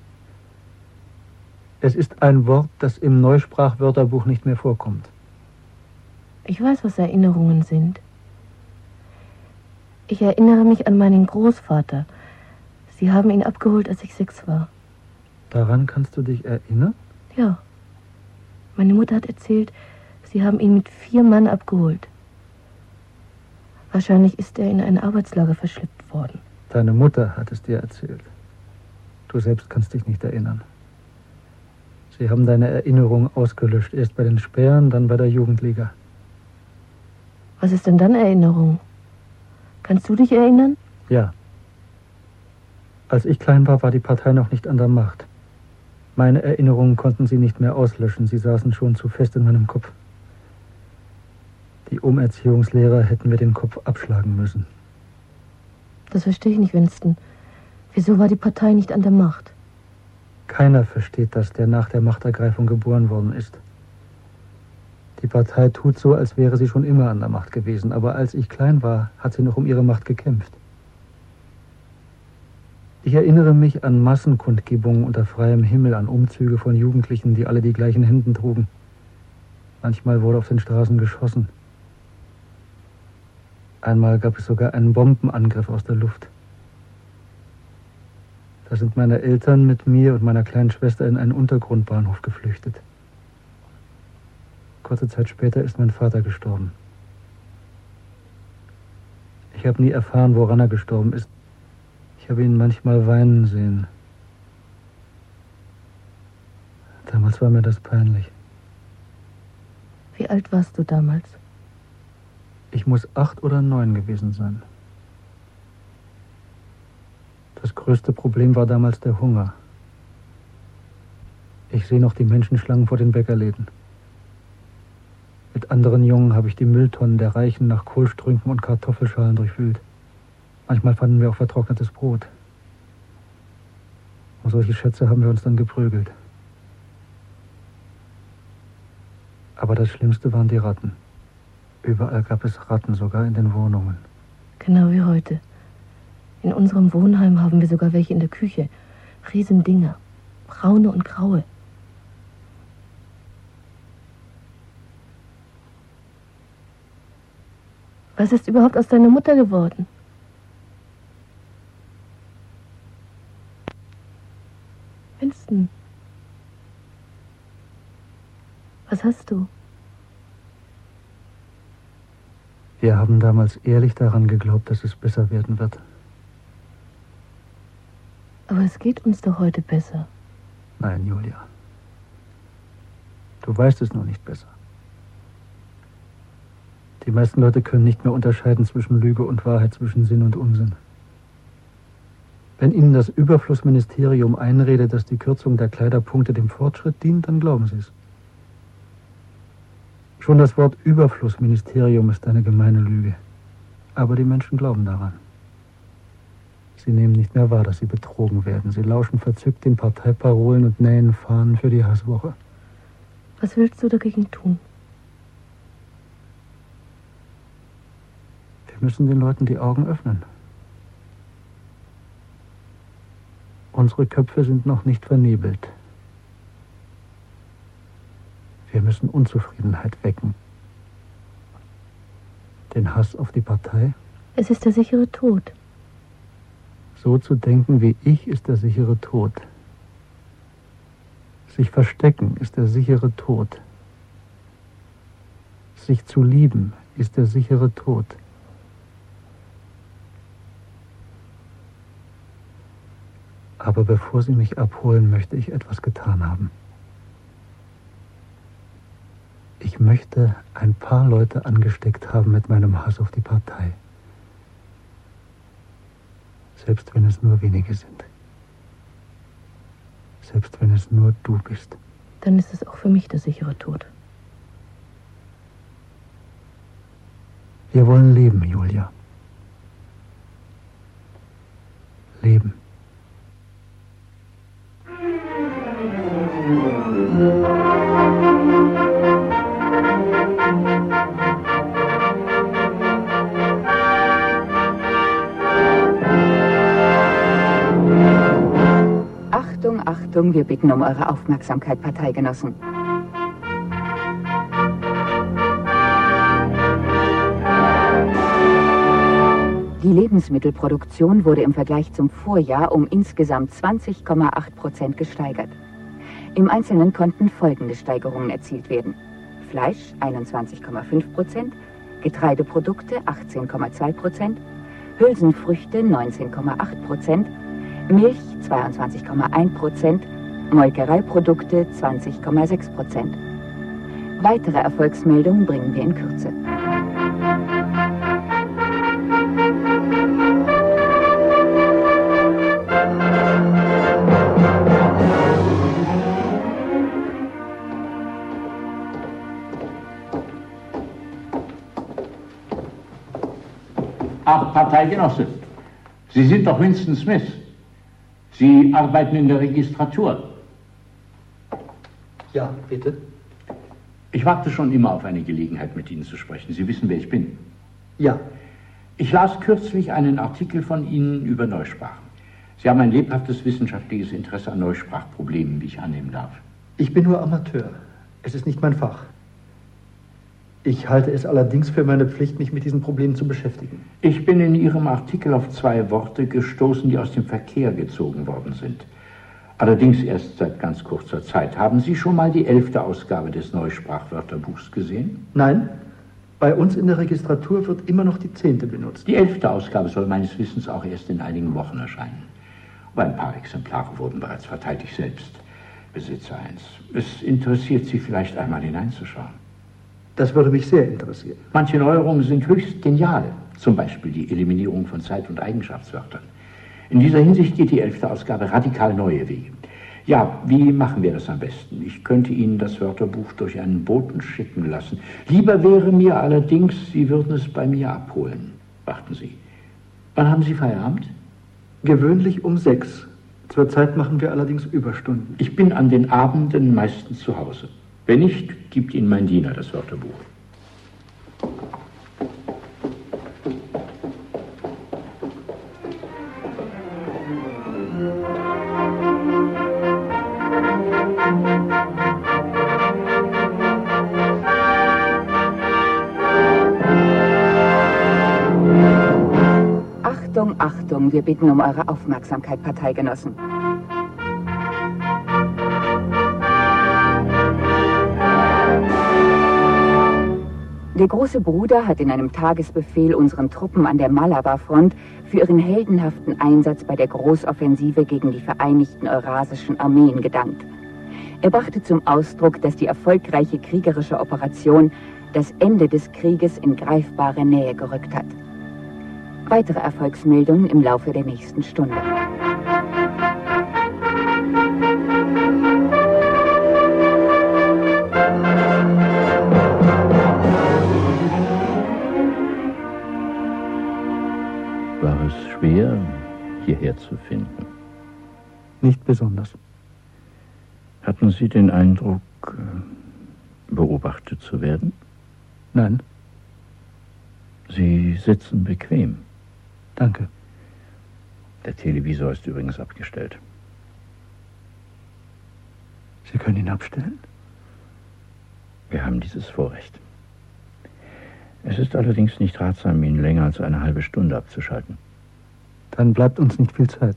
Es ist ein Wort, das im Neusprachwörterbuch nicht mehr vorkommt. Ich weiß, was Erinnerungen sind. Ich erinnere mich an meinen Großvater. Sie haben ihn abgeholt, als ich 6 war. Daran kannst du dich erinnern? Ja. Meine Mutter hat erzählt, sie haben ihn mit 4 Mann abgeholt. Wahrscheinlich ist er in ein Arbeitslager verschleppt worden. Deine Mutter hat es dir erzählt. Du selbst kannst dich nicht erinnern. Sie haben deine Erinnerung ausgelöscht. Erst bei den Spähern, dann bei der Jugendliga. Was ist denn dann Erinnerung? Kannst du dich erinnern? Ja. Als ich klein war, war die Partei noch nicht an der Macht. Meine Erinnerungen konnten sie nicht mehr auslöschen. Sie saßen schon zu fest in meinem Kopf. Die Umerziehungslehrer hätten mir den Kopf abschlagen müssen. Das verstehe ich nicht, Winston. Wieso war die Partei nicht an der Macht? Keiner versteht das, der nach der Machtergreifung geboren worden ist. Die Partei tut so, als wäre sie schon immer an der Macht gewesen. Aber als ich klein war, hat sie noch um ihre Macht gekämpft. Ich erinnere mich an Massenkundgebungen unter freiem Himmel, an Umzüge von Jugendlichen, die alle die gleichen Hemden trugen. Manchmal wurde auf den Straßen geschossen. Einmal gab es sogar einen Bombenangriff aus der Luft. Da sind meine Eltern mit mir und meiner kleinen Schwester in einen Untergrundbahnhof geflüchtet. Kurze Zeit später ist mein Vater gestorben. Ich habe nie erfahren, woran er gestorben ist. Ich habe ihn manchmal weinen sehen. Damals war mir das peinlich. Wie alt warst du damals? Ich muss 8 oder 9 gewesen sein. Das größte Problem war damals der Hunger. Ich sehe noch die Menschenschlangen vor den Bäckerläden. Mit anderen Jungen habe ich die Mülltonnen der Reichen nach Kohlstrünken und Kartoffelschalen durchwühlt. Manchmal fanden wir auch vertrocknetes Brot. Um solche Schätze haben wir uns dann geprügelt. Aber das Schlimmste waren die Ratten. Überall gab es Ratten, sogar in den Wohnungen. Genau wie heute. In unserem Wohnheim haben wir sogar welche in der Küche. Riesendinger. Braune und graue. Was ist überhaupt aus deiner Mutter geworden? Winston. Was hast du? Wir haben damals ehrlich daran geglaubt, dass es besser werden wird. Aber es geht uns doch heute besser. Nein, Julia. Du weißt es noch nicht besser. Die meisten Leute können nicht mehr unterscheiden zwischen Lüge und Wahrheit, zwischen Sinn und Unsinn. Wenn ihnen das Überflussministerium einredet, dass die Kürzung der Kleiderpunkte dem Fortschritt dient, dann glauben sie es. Schon das Wort Überflussministerium ist eine gemeine Lüge. Aber die Menschen glauben daran. Sie nehmen nicht mehr wahr, dass sie betrogen werden. Sie lauschen verzückt den Parteiparolen und nähen Fahnen für die Hasswoche. Was willst du dagegen tun? Wir müssen den Leuten die Augen öffnen. Unsere Köpfe sind noch nicht vernebelt. Wir müssen Unzufriedenheit wecken. Den Hass auf die Partei. Es ist der sichere Tod. So zu denken wie ich ist der sichere Tod. Sich verstecken ist der sichere Tod. Sich zu lieben ist der sichere Tod. Aber bevor Sie mich abholen, möchte ich etwas getan haben. Ich möchte ein paar Leute angesteckt haben mit meinem Hass auf die Partei. Selbst wenn es nur wenige sind. Selbst wenn es nur du bist. Dann ist es auch für mich der sichere Tod. Wir wollen leben, Julia. Leben. Achtung, Achtung, wir bitten um eure Aufmerksamkeit, Parteigenossen. Die Lebensmittelproduktion wurde im Vergleich zum Vorjahr um insgesamt 20,8% gesteigert. Im Einzelnen konnten folgende Steigerungen erzielt werden: Fleisch 21,5%, Getreideprodukte 18,2%, Hülsenfrüchte 19,8%, Milch 22,1%, Molkereiprodukte 20,6%. Weitere Erfolgsmeldungen bringen wir in Kürze. Ach, Parteigenosse, Sie sind doch Winston Smith. Sie arbeiten in der Registratur. Ja, bitte. Ich warte schon immer auf eine Gelegenheit, mit Ihnen zu sprechen. Sie wissen, wer ich bin. Ja. Ich las kürzlich einen Artikel von Ihnen über Neusprachen. Sie haben ein lebhaftes wissenschaftliches Interesse an Neusprachproblemen, wie ich annehmen darf. Ich bin nur Amateur. Es ist nicht mein Fach. Ich halte es allerdings für meine Pflicht, mich mit diesen Problemen zu beschäftigen. Ich bin in Ihrem Artikel auf 2 Worte gestoßen, die aus dem Verkehr gezogen worden sind. Allerdings erst seit ganz kurzer Zeit. Haben Sie schon mal die 11. Ausgabe des Neusprachwörterbuchs gesehen? Nein. Bei uns in der Registratur wird immer noch die 10. benutzt. Die 11. Ausgabe soll meines Wissens auch erst in einigen Wochen erscheinen. Aber ein paar Exemplare wurden bereits verteilt. Ich selbst besitze eins. Es interessiert Sie vielleicht einmal hineinzuschauen. Das würde mich sehr interessieren. Manche Neuerungen sind höchst genial. Zum Beispiel die Eliminierung von Zeit- und Eigenschaftswörtern. In dieser Hinsicht geht die 11. Ausgabe radikal neue Wege. Ja, wie machen wir das am besten? Ich könnte Ihnen das Wörterbuch durch einen Boten schicken lassen. Lieber wäre mir allerdings, Sie würden es bei mir abholen. Warten Sie. Wann haben Sie Feierabend? Gewöhnlich um 6. Zurzeit machen wir allerdings Überstunden. Ich bin an den Abenden meistens zu Hause. Wenn nicht, gibt Ihnen mein Diener das Wörterbuch. Achtung, Achtung, wir bitten um eure Aufmerksamkeit, Parteigenossen. Der große Bruder hat in einem Tagesbefehl unseren Truppen an der Malabar-Front für ihren heldenhaften Einsatz bei der Großoffensive gegen die Vereinigten Eurasischen Armeen gedankt. Er brachte zum Ausdruck, dass die erfolgreiche kriegerische Operation das Ende des Krieges in greifbare Nähe gerückt hat. Weitere Erfolgsmeldungen im Laufe der nächsten Stunde. War es schwer, hierher zu finden? Nicht besonders. Hatten Sie den Eindruck, beobachtet zu werden? Nein. Sie sitzen bequem. Danke. Der Televisor ist übrigens abgestellt. Sie können ihn abstellen? Wir haben dieses Vorrecht. Es ist allerdings nicht ratsam, ihn länger als eine halbe Stunde abzuschalten. Dann bleibt uns nicht viel Zeit.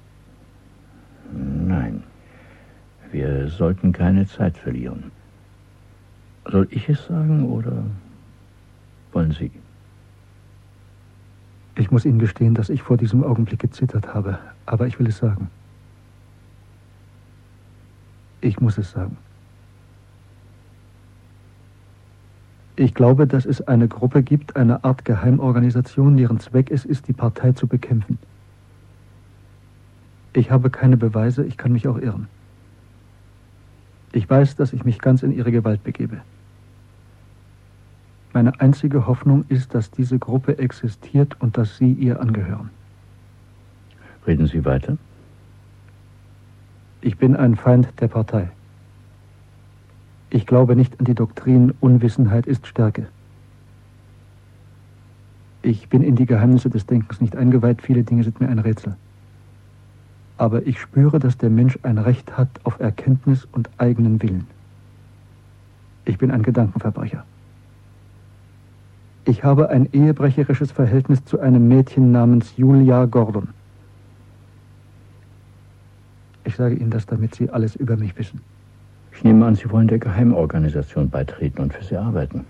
Nein, wir sollten keine Zeit verlieren. Soll ich es sagen oder wollen Sie? Ich muss Ihnen gestehen, dass ich vor diesem Augenblick gezittert habe, aber ich will es sagen. Ich muss es sagen. Ich glaube, dass es eine Gruppe gibt, eine Art Geheimorganisation, deren Zweck es ist, die Partei zu bekämpfen. Ich habe keine Beweise, ich kann mich auch irren. Ich weiß, dass ich mich ganz in ihre Gewalt begebe. Meine einzige Hoffnung ist, dass diese Gruppe existiert und dass Sie ihr angehören. Reden Sie weiter. Ich bin ein Feind der Partei. Ich glaube nicht an die Doktrin, Unwissenheit ist Stärke. Ich bin in die Geheimnisse des Denkens nicht eingeweiht, viele Dinge sind mir ein Rätsel. Aber ich spüre, dass der Mensch ein Recht hat auf Erkenntnis und eigenen Willen. Ich bin ein Gedankenverbrecher. Ich habe ein ehebrecherisches Verhältnis zu einem Mädchen namens Julia Gordon. Ich sage Ihnen das, damit Sie alles über mich wissen. Ich nehme an, Sie wollen der Geheimorganisation beitreten und für sie arbeiten.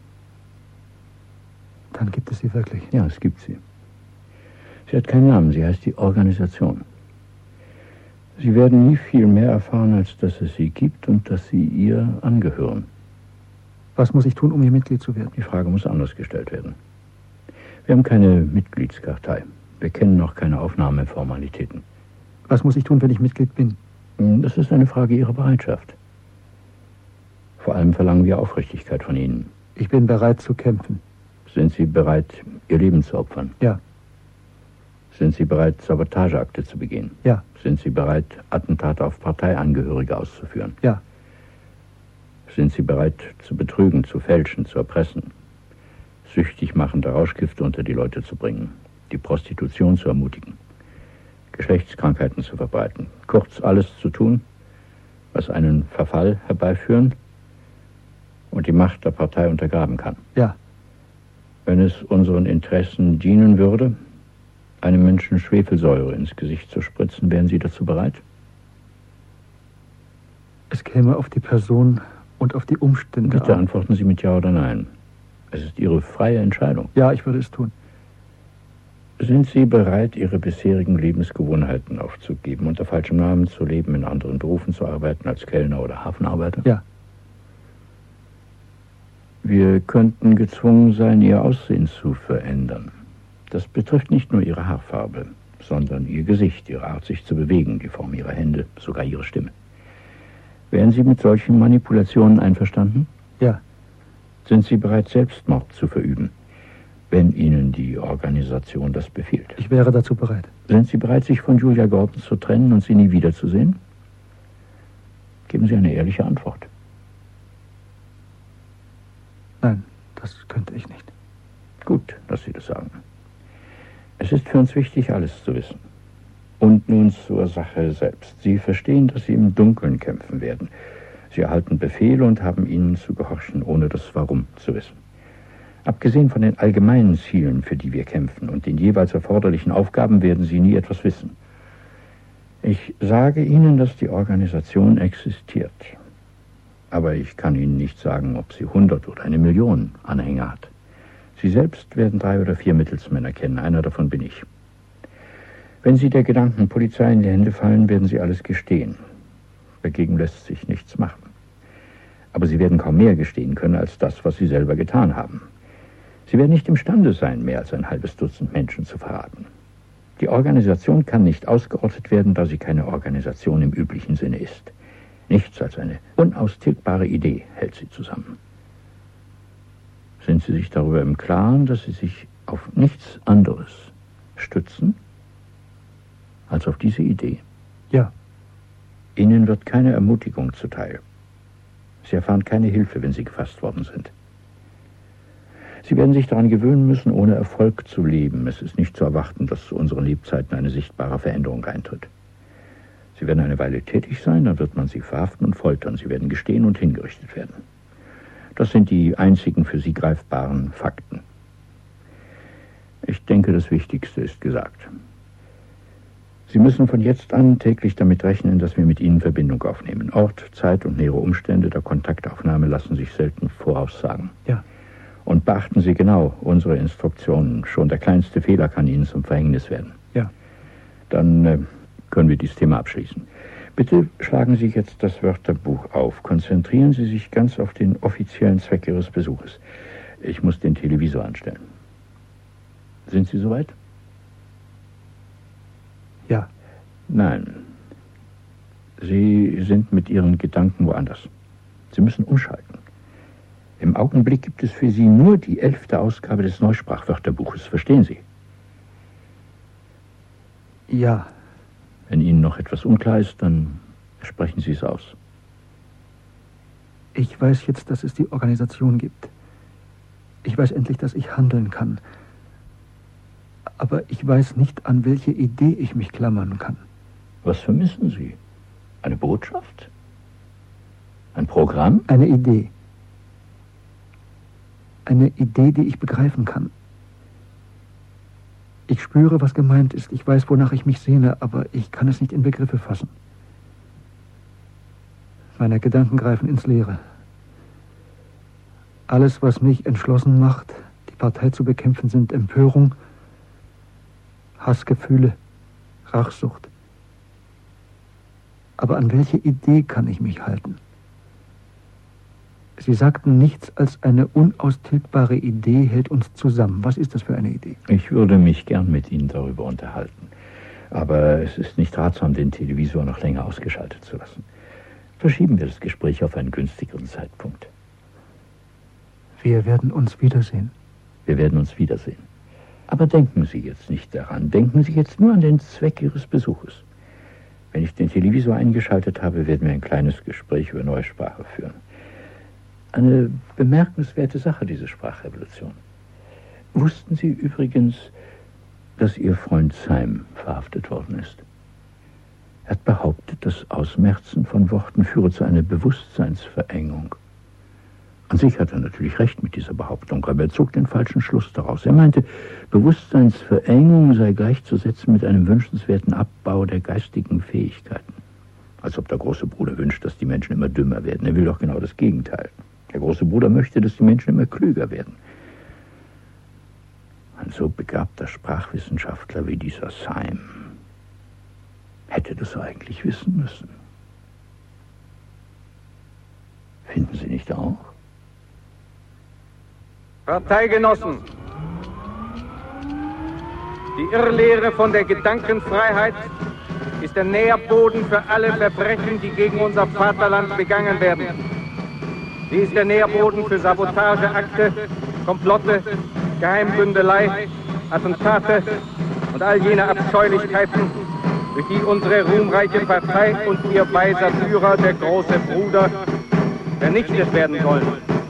Dann gibt es sie wirklich? Ja, es gibt sie. Sie hat keinen Namen, sie heißt die Organisation. Sie werden nie viel mehr erfahren, als dass es sie gibt und dass Sie ihr angehören. Was muss ich tun, um Ihr Mitglied zu werden? Die Frage muss anders gestellt werden. Wir haben keine Mitgliedskartei. Wir kennen noch keine Aufnahmeformalitäten. Was muss ich tun, wenn ich Mitglied bin? Das ist eine Frage Ihrer Bereitschaft. Vor allem verlangen wir Aufrichtigkeit von Ihnen. Ich bin bereit zu kämpfen. Sind Sie bereit, Ihr Leben zu opfern? Ja. Sind Sie bereit, Sabotageakte zu begehen? Ja. Sind Sie bereit, Attentate auf Parteiangehörige auszuführen? Ja. Sind Sie bereit, zu betrügen, zu fälschen, zu erpressen, süchtig machende Rauschgifte unter die Leute zu bringen, die Prostitution zu ermutigen, Geschlechtskrankheiten zu verbreiten, kurz alles zu tun, was einen Verfall herbeiführen und die Macht der Partei untergraben kann? Ja. Wenn es unseren Interessen dienen würde, einem Menschen Schwefelsäure ins Gesicht zu spritzen, wären Sie dazu bereit? Es käme auf die Person und auf die Umstände Bitte an. antworten Sie mit Ja oder Nein. Es ist Ihre freie Entscheidung. Ja, ich würde es tun. Sind Sie bereit, Ihre bisherigen Lebensgewohnheiten aufzugeben, unter falschem Namen zu leben, in anderen Berufen zu arbeiten, als Kellner oder Hafenarbeiter? Ja. Wir könnten gezwungen sein, Ihr Aussehen zu verändern. Das betrifft nicht nur Ihre Haarfarbe, sondern Ihr Gesicht, Ihre Art, sich zu bewegen, die Form Ihrer Hände, sogar Ihre Stimme. Wären Sie mit solchen Manipulationen einverstanden? Ja. Sind Sie bereit, Selbstmord zu verüben, wenn Ihnen die Organisation das befiehlt? Ich wäre dazu bereit. Sind Sie bereit, sich von Julia Gordon zu trennen und sie nie wiederzusehen? Geben Sie eine ehrliche Antwort. Nein, das könnte ich nicht. Gut, dass Sie das sagen. Es ist für uns wichtig, alles zu wissen. Und nun zur Sache selbst. Sie verstehen, dass Sie im Dunkeln kämpfen werden. Sie erhalten Befehle und haben ihnen zu gehorchen, ohne das Warum zu wissen. Abgesehen von den allgemeinen Zielen, für die wir kämpfen, und den jeweils erforderlichen Aufgaben, werden Sie nie etwas wissen. Ich sage Ihnen, dass die Organisation existiert. Aber ich kann Ihnen nicht sagen, ob sie 100 oder 1 Million Anhänger hat. Sie selbst werden 3 oder 4 Mittelsmänner kennen. Einer davon bin ich. Wenn Sie der Gedankenpolizei in die Hände fallen, werden Sie alles gestehen. Dagegen lässt sich nichts machen. Aber Sie werden kaum mehr gestehen können als das, was Sie selber getan haben. Sie werden nicht imstande sein, mehr als ein halbes Dutzend Menschen zu verraten. Die Organisation kann nicht ausgerottet werden, da sie keine Organisation im üblichen Sinne ist. Nichts als eine unaustilgbare Idee hält sie zusammen. Sind Sie sich darüber im Klaren, dass Sie sich auf nichts anderes stützen als auf diese Idee? Ja. Ihnen wird keine Ermutigung zuteil. Sie erfahren keine Hilfe, wenn Sie gefasst worden sind. Sie werden sich daran gewöhnen müssen, ohne Erfolg zu leben. Es ist nicht zu erwarten, dass zu unseren Lebzeiten eine sichtbare Veränderung eintritt. Sie werden eine Weile tätig sein, dann wird man Sie verhaften und foltern. Sie werden gestehen und hingerichtet werden. Das sind die einzigen für Sie greifbaren Fakten. Ich denke, das Wichtigste ist gesagt. Sie müssen von jetzt an täglich damit rechnen, dass wir mit Ihnen Verbindung aufnehmen. Ort, Zeit und nähere Umstände der Kontaktaufnahme lassen sich selten voraussagen. Ja. Und beachten Sie genau unsere Instruktionen. Schon der kleinste Fehler kann Ihnen zum Verhängnis werden. Ja. Dann können wir dieses Thema abschließen. Bitte schlagen Sie jetzt das Wörterbuch auf. Konzentrieren Sie sich ganz auf den offiziellen Zweck Ihres Besuches. Ich muss den Televisor anstellen. Sind Sie soweit? Ja. Nein. Sie sind mit Ihren Gedanken woanders. Sie müssen umschalten. Im Augenblick gibt es für Sie nur die 11. Ausgabe des Neusprachwörterbuches. Verstehen Sie? Ja. Wenn Ihnen noch etwas unklar ist, dann sprechen Sie es aus. Ich weiß jetzt, dass es die Organisation gibt. Ich weiß endlich, dass ich handeln kann. Aber ich weiß nicht, an welche Idee ich mich klammern kann. Was vermissen Sie? Eine Botschaft? Ein Programm? Eine Idee. Eine Idee, die ich begreifen kann. Ich spüre, was gemeint ist. Ich weiß, wonach ich mich sehne, aber ich kann es nicht in Begriffe fassen. Meine Gedanken greifen ins Leere. Alles, was mich entschlossen macht, die Partei zu bekämpfen, sind Empörung, Hassgefühle, Rachsucht. Aber an welche Idee kann ich mich halten? Sie sagten, nichts als eine unaustilgbare Idee hält uns zusammen. Was ist das für eine Idee? Ich würde mich gern mit Ihnen darüber unterhalten. Aber es ist nicht ratsam, den Televisor noch länger ausgeschaltet zu lassen. Verschieben wir das Gespräch auf einen günstigeren Zeitpunkt. Wir werden uns wiedersehen. Wir werden uns wiedersehen. Aber denken Sie jetzt nicht daran. Denken Sie jetzt nur an den Zweck Ihres Besuches. Wenn ich den Televisor eingeschaltet habe, werden wir ein kleines Gespräch über Neusprache führen. Eine bemerkenswerte Sache, diese Sprachrevolution. Wussten Sie übrigens, dass Ihr Freund Syme verhaftet worden ist? Er hat behauptet, das Ausmerzen von Worten führe zu einer Bewusstseinsverengung. An sich hat er natürlich recht mit dieser Behauptung, aber er zog den falschen Schluss daraus. Er meinte, Bewusstseinsverengung sei gleichzusetzen mit einem wünschenswerten Abbau der geistigen Fähigkeiten. Als ob der große Bruder wünscht, dass die Menschen immer dümmer werden. Er will doch genau das Gegenteil. Der große Bruder möchte, dass die Menschen immer klüger werden. Ein so begabter Sprachwissenschaftler wie dieser Syme hätte das eigentlich wissen müssen. Finden Sie nicht auch? Parteigenossen, die Irrlehre von der Gedankenfreiheit ist der Nährboden für alle Verbrechen, die gegen unser Vaterland begangen werden. Sie ist der Nährboden für Sabotageakte, Komplotte, Geheimbündelei, Attentate und all jene Abscheulichkeiten, durch die unsere ruhmreiche Partei und ihr weiser Führer, der große Bruder, vernichtet werden sollen.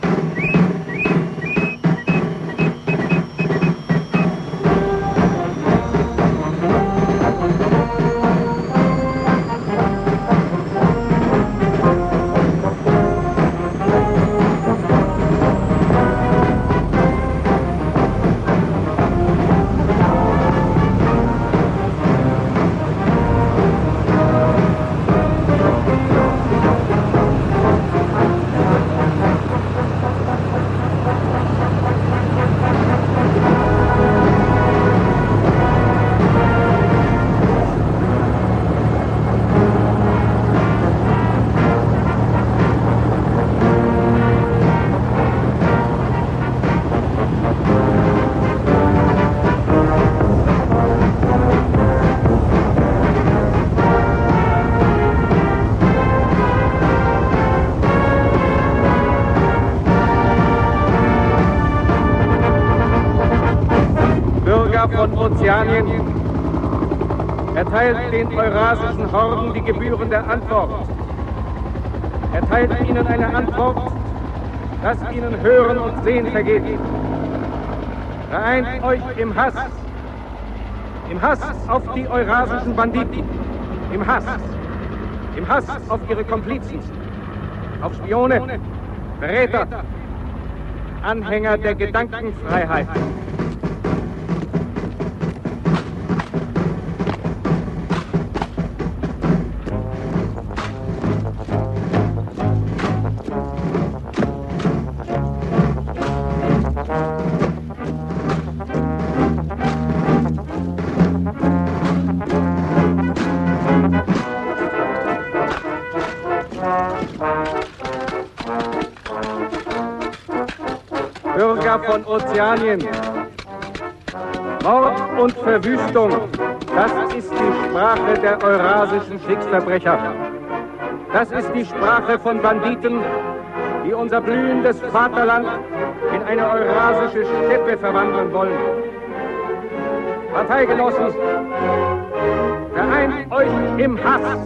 Von Ozeanien erteilt den eurasischen Horden die gebührende Antwort. Erteilt ihnen eine Antwort, dass ihnen Hören und Sehen vergeht. Vereint euch im Hass auf die eurasischen Banditen, im Hass auf ihre Komplizen, auf Spione, Verräter, Anhänger der Gedankenfreiheit. Bürger von Ozeanien. Mord und Verwüstung, das ist die Sprache der eurasischen Kriegsverbrecher. Das ist die Sprache von Banditen, die unser blühendes Vaterland in eine eurasische Steppe verwandeln wollen. Parteigenossen, vereint euch im Hass.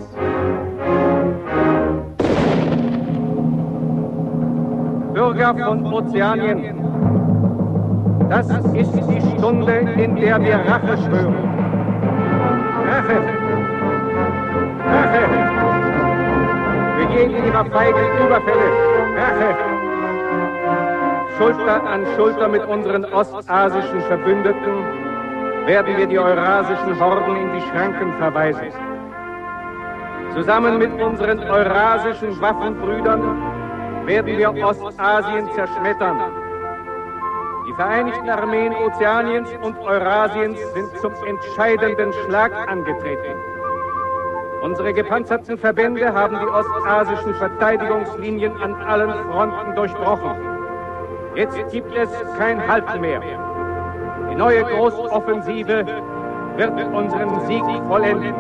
Bürger von Ozeanien, das ist die Stunde, in der wir Rache schwören. Rache! Rache! Für jeden ihrer feigen Überfälle. Rache! Schulter an Schulter mit unseren ostasischen Verbündeten werden wir die eurasischen Horden in die Schranken verweisen. Zusammen mit unseren eurasischen Waffenbrüdern werden wir Ostasien zerschmettern. Die Vereinigten Armeen Ozeaniens und Eurasiens sind zum entscheidenden Schlag angetreten. Unsere gepanzerten Verbände haben die ostasischen Verteidigungslinien an allen Fronten durchbrochen. Jetzt gibt es kein Halten mehr. Die neue Großoffensive wird unseren Sieg vollenden.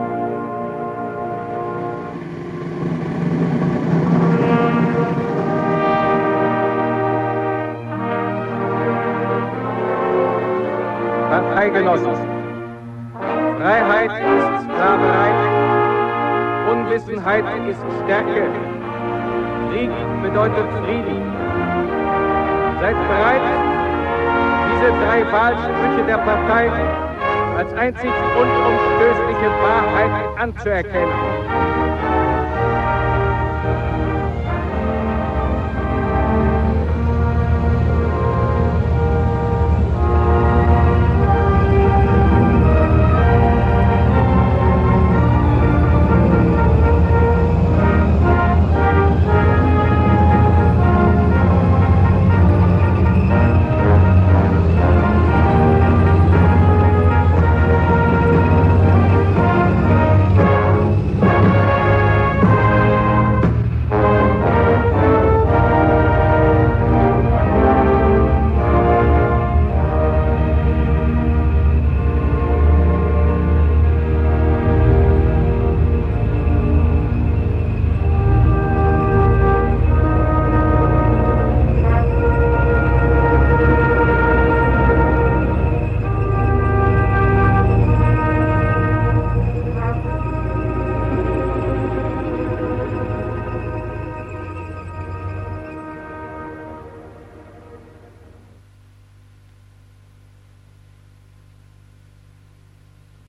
Parteigenossen, Freiheit ist Sklaverei, Unwissenheit ist Stärke, Krieg bedeutet Frieden. Seid bereit, diese 3 Wahlsprüche der Partei als einzig unumstößliche Wahrheit anzuerkennen.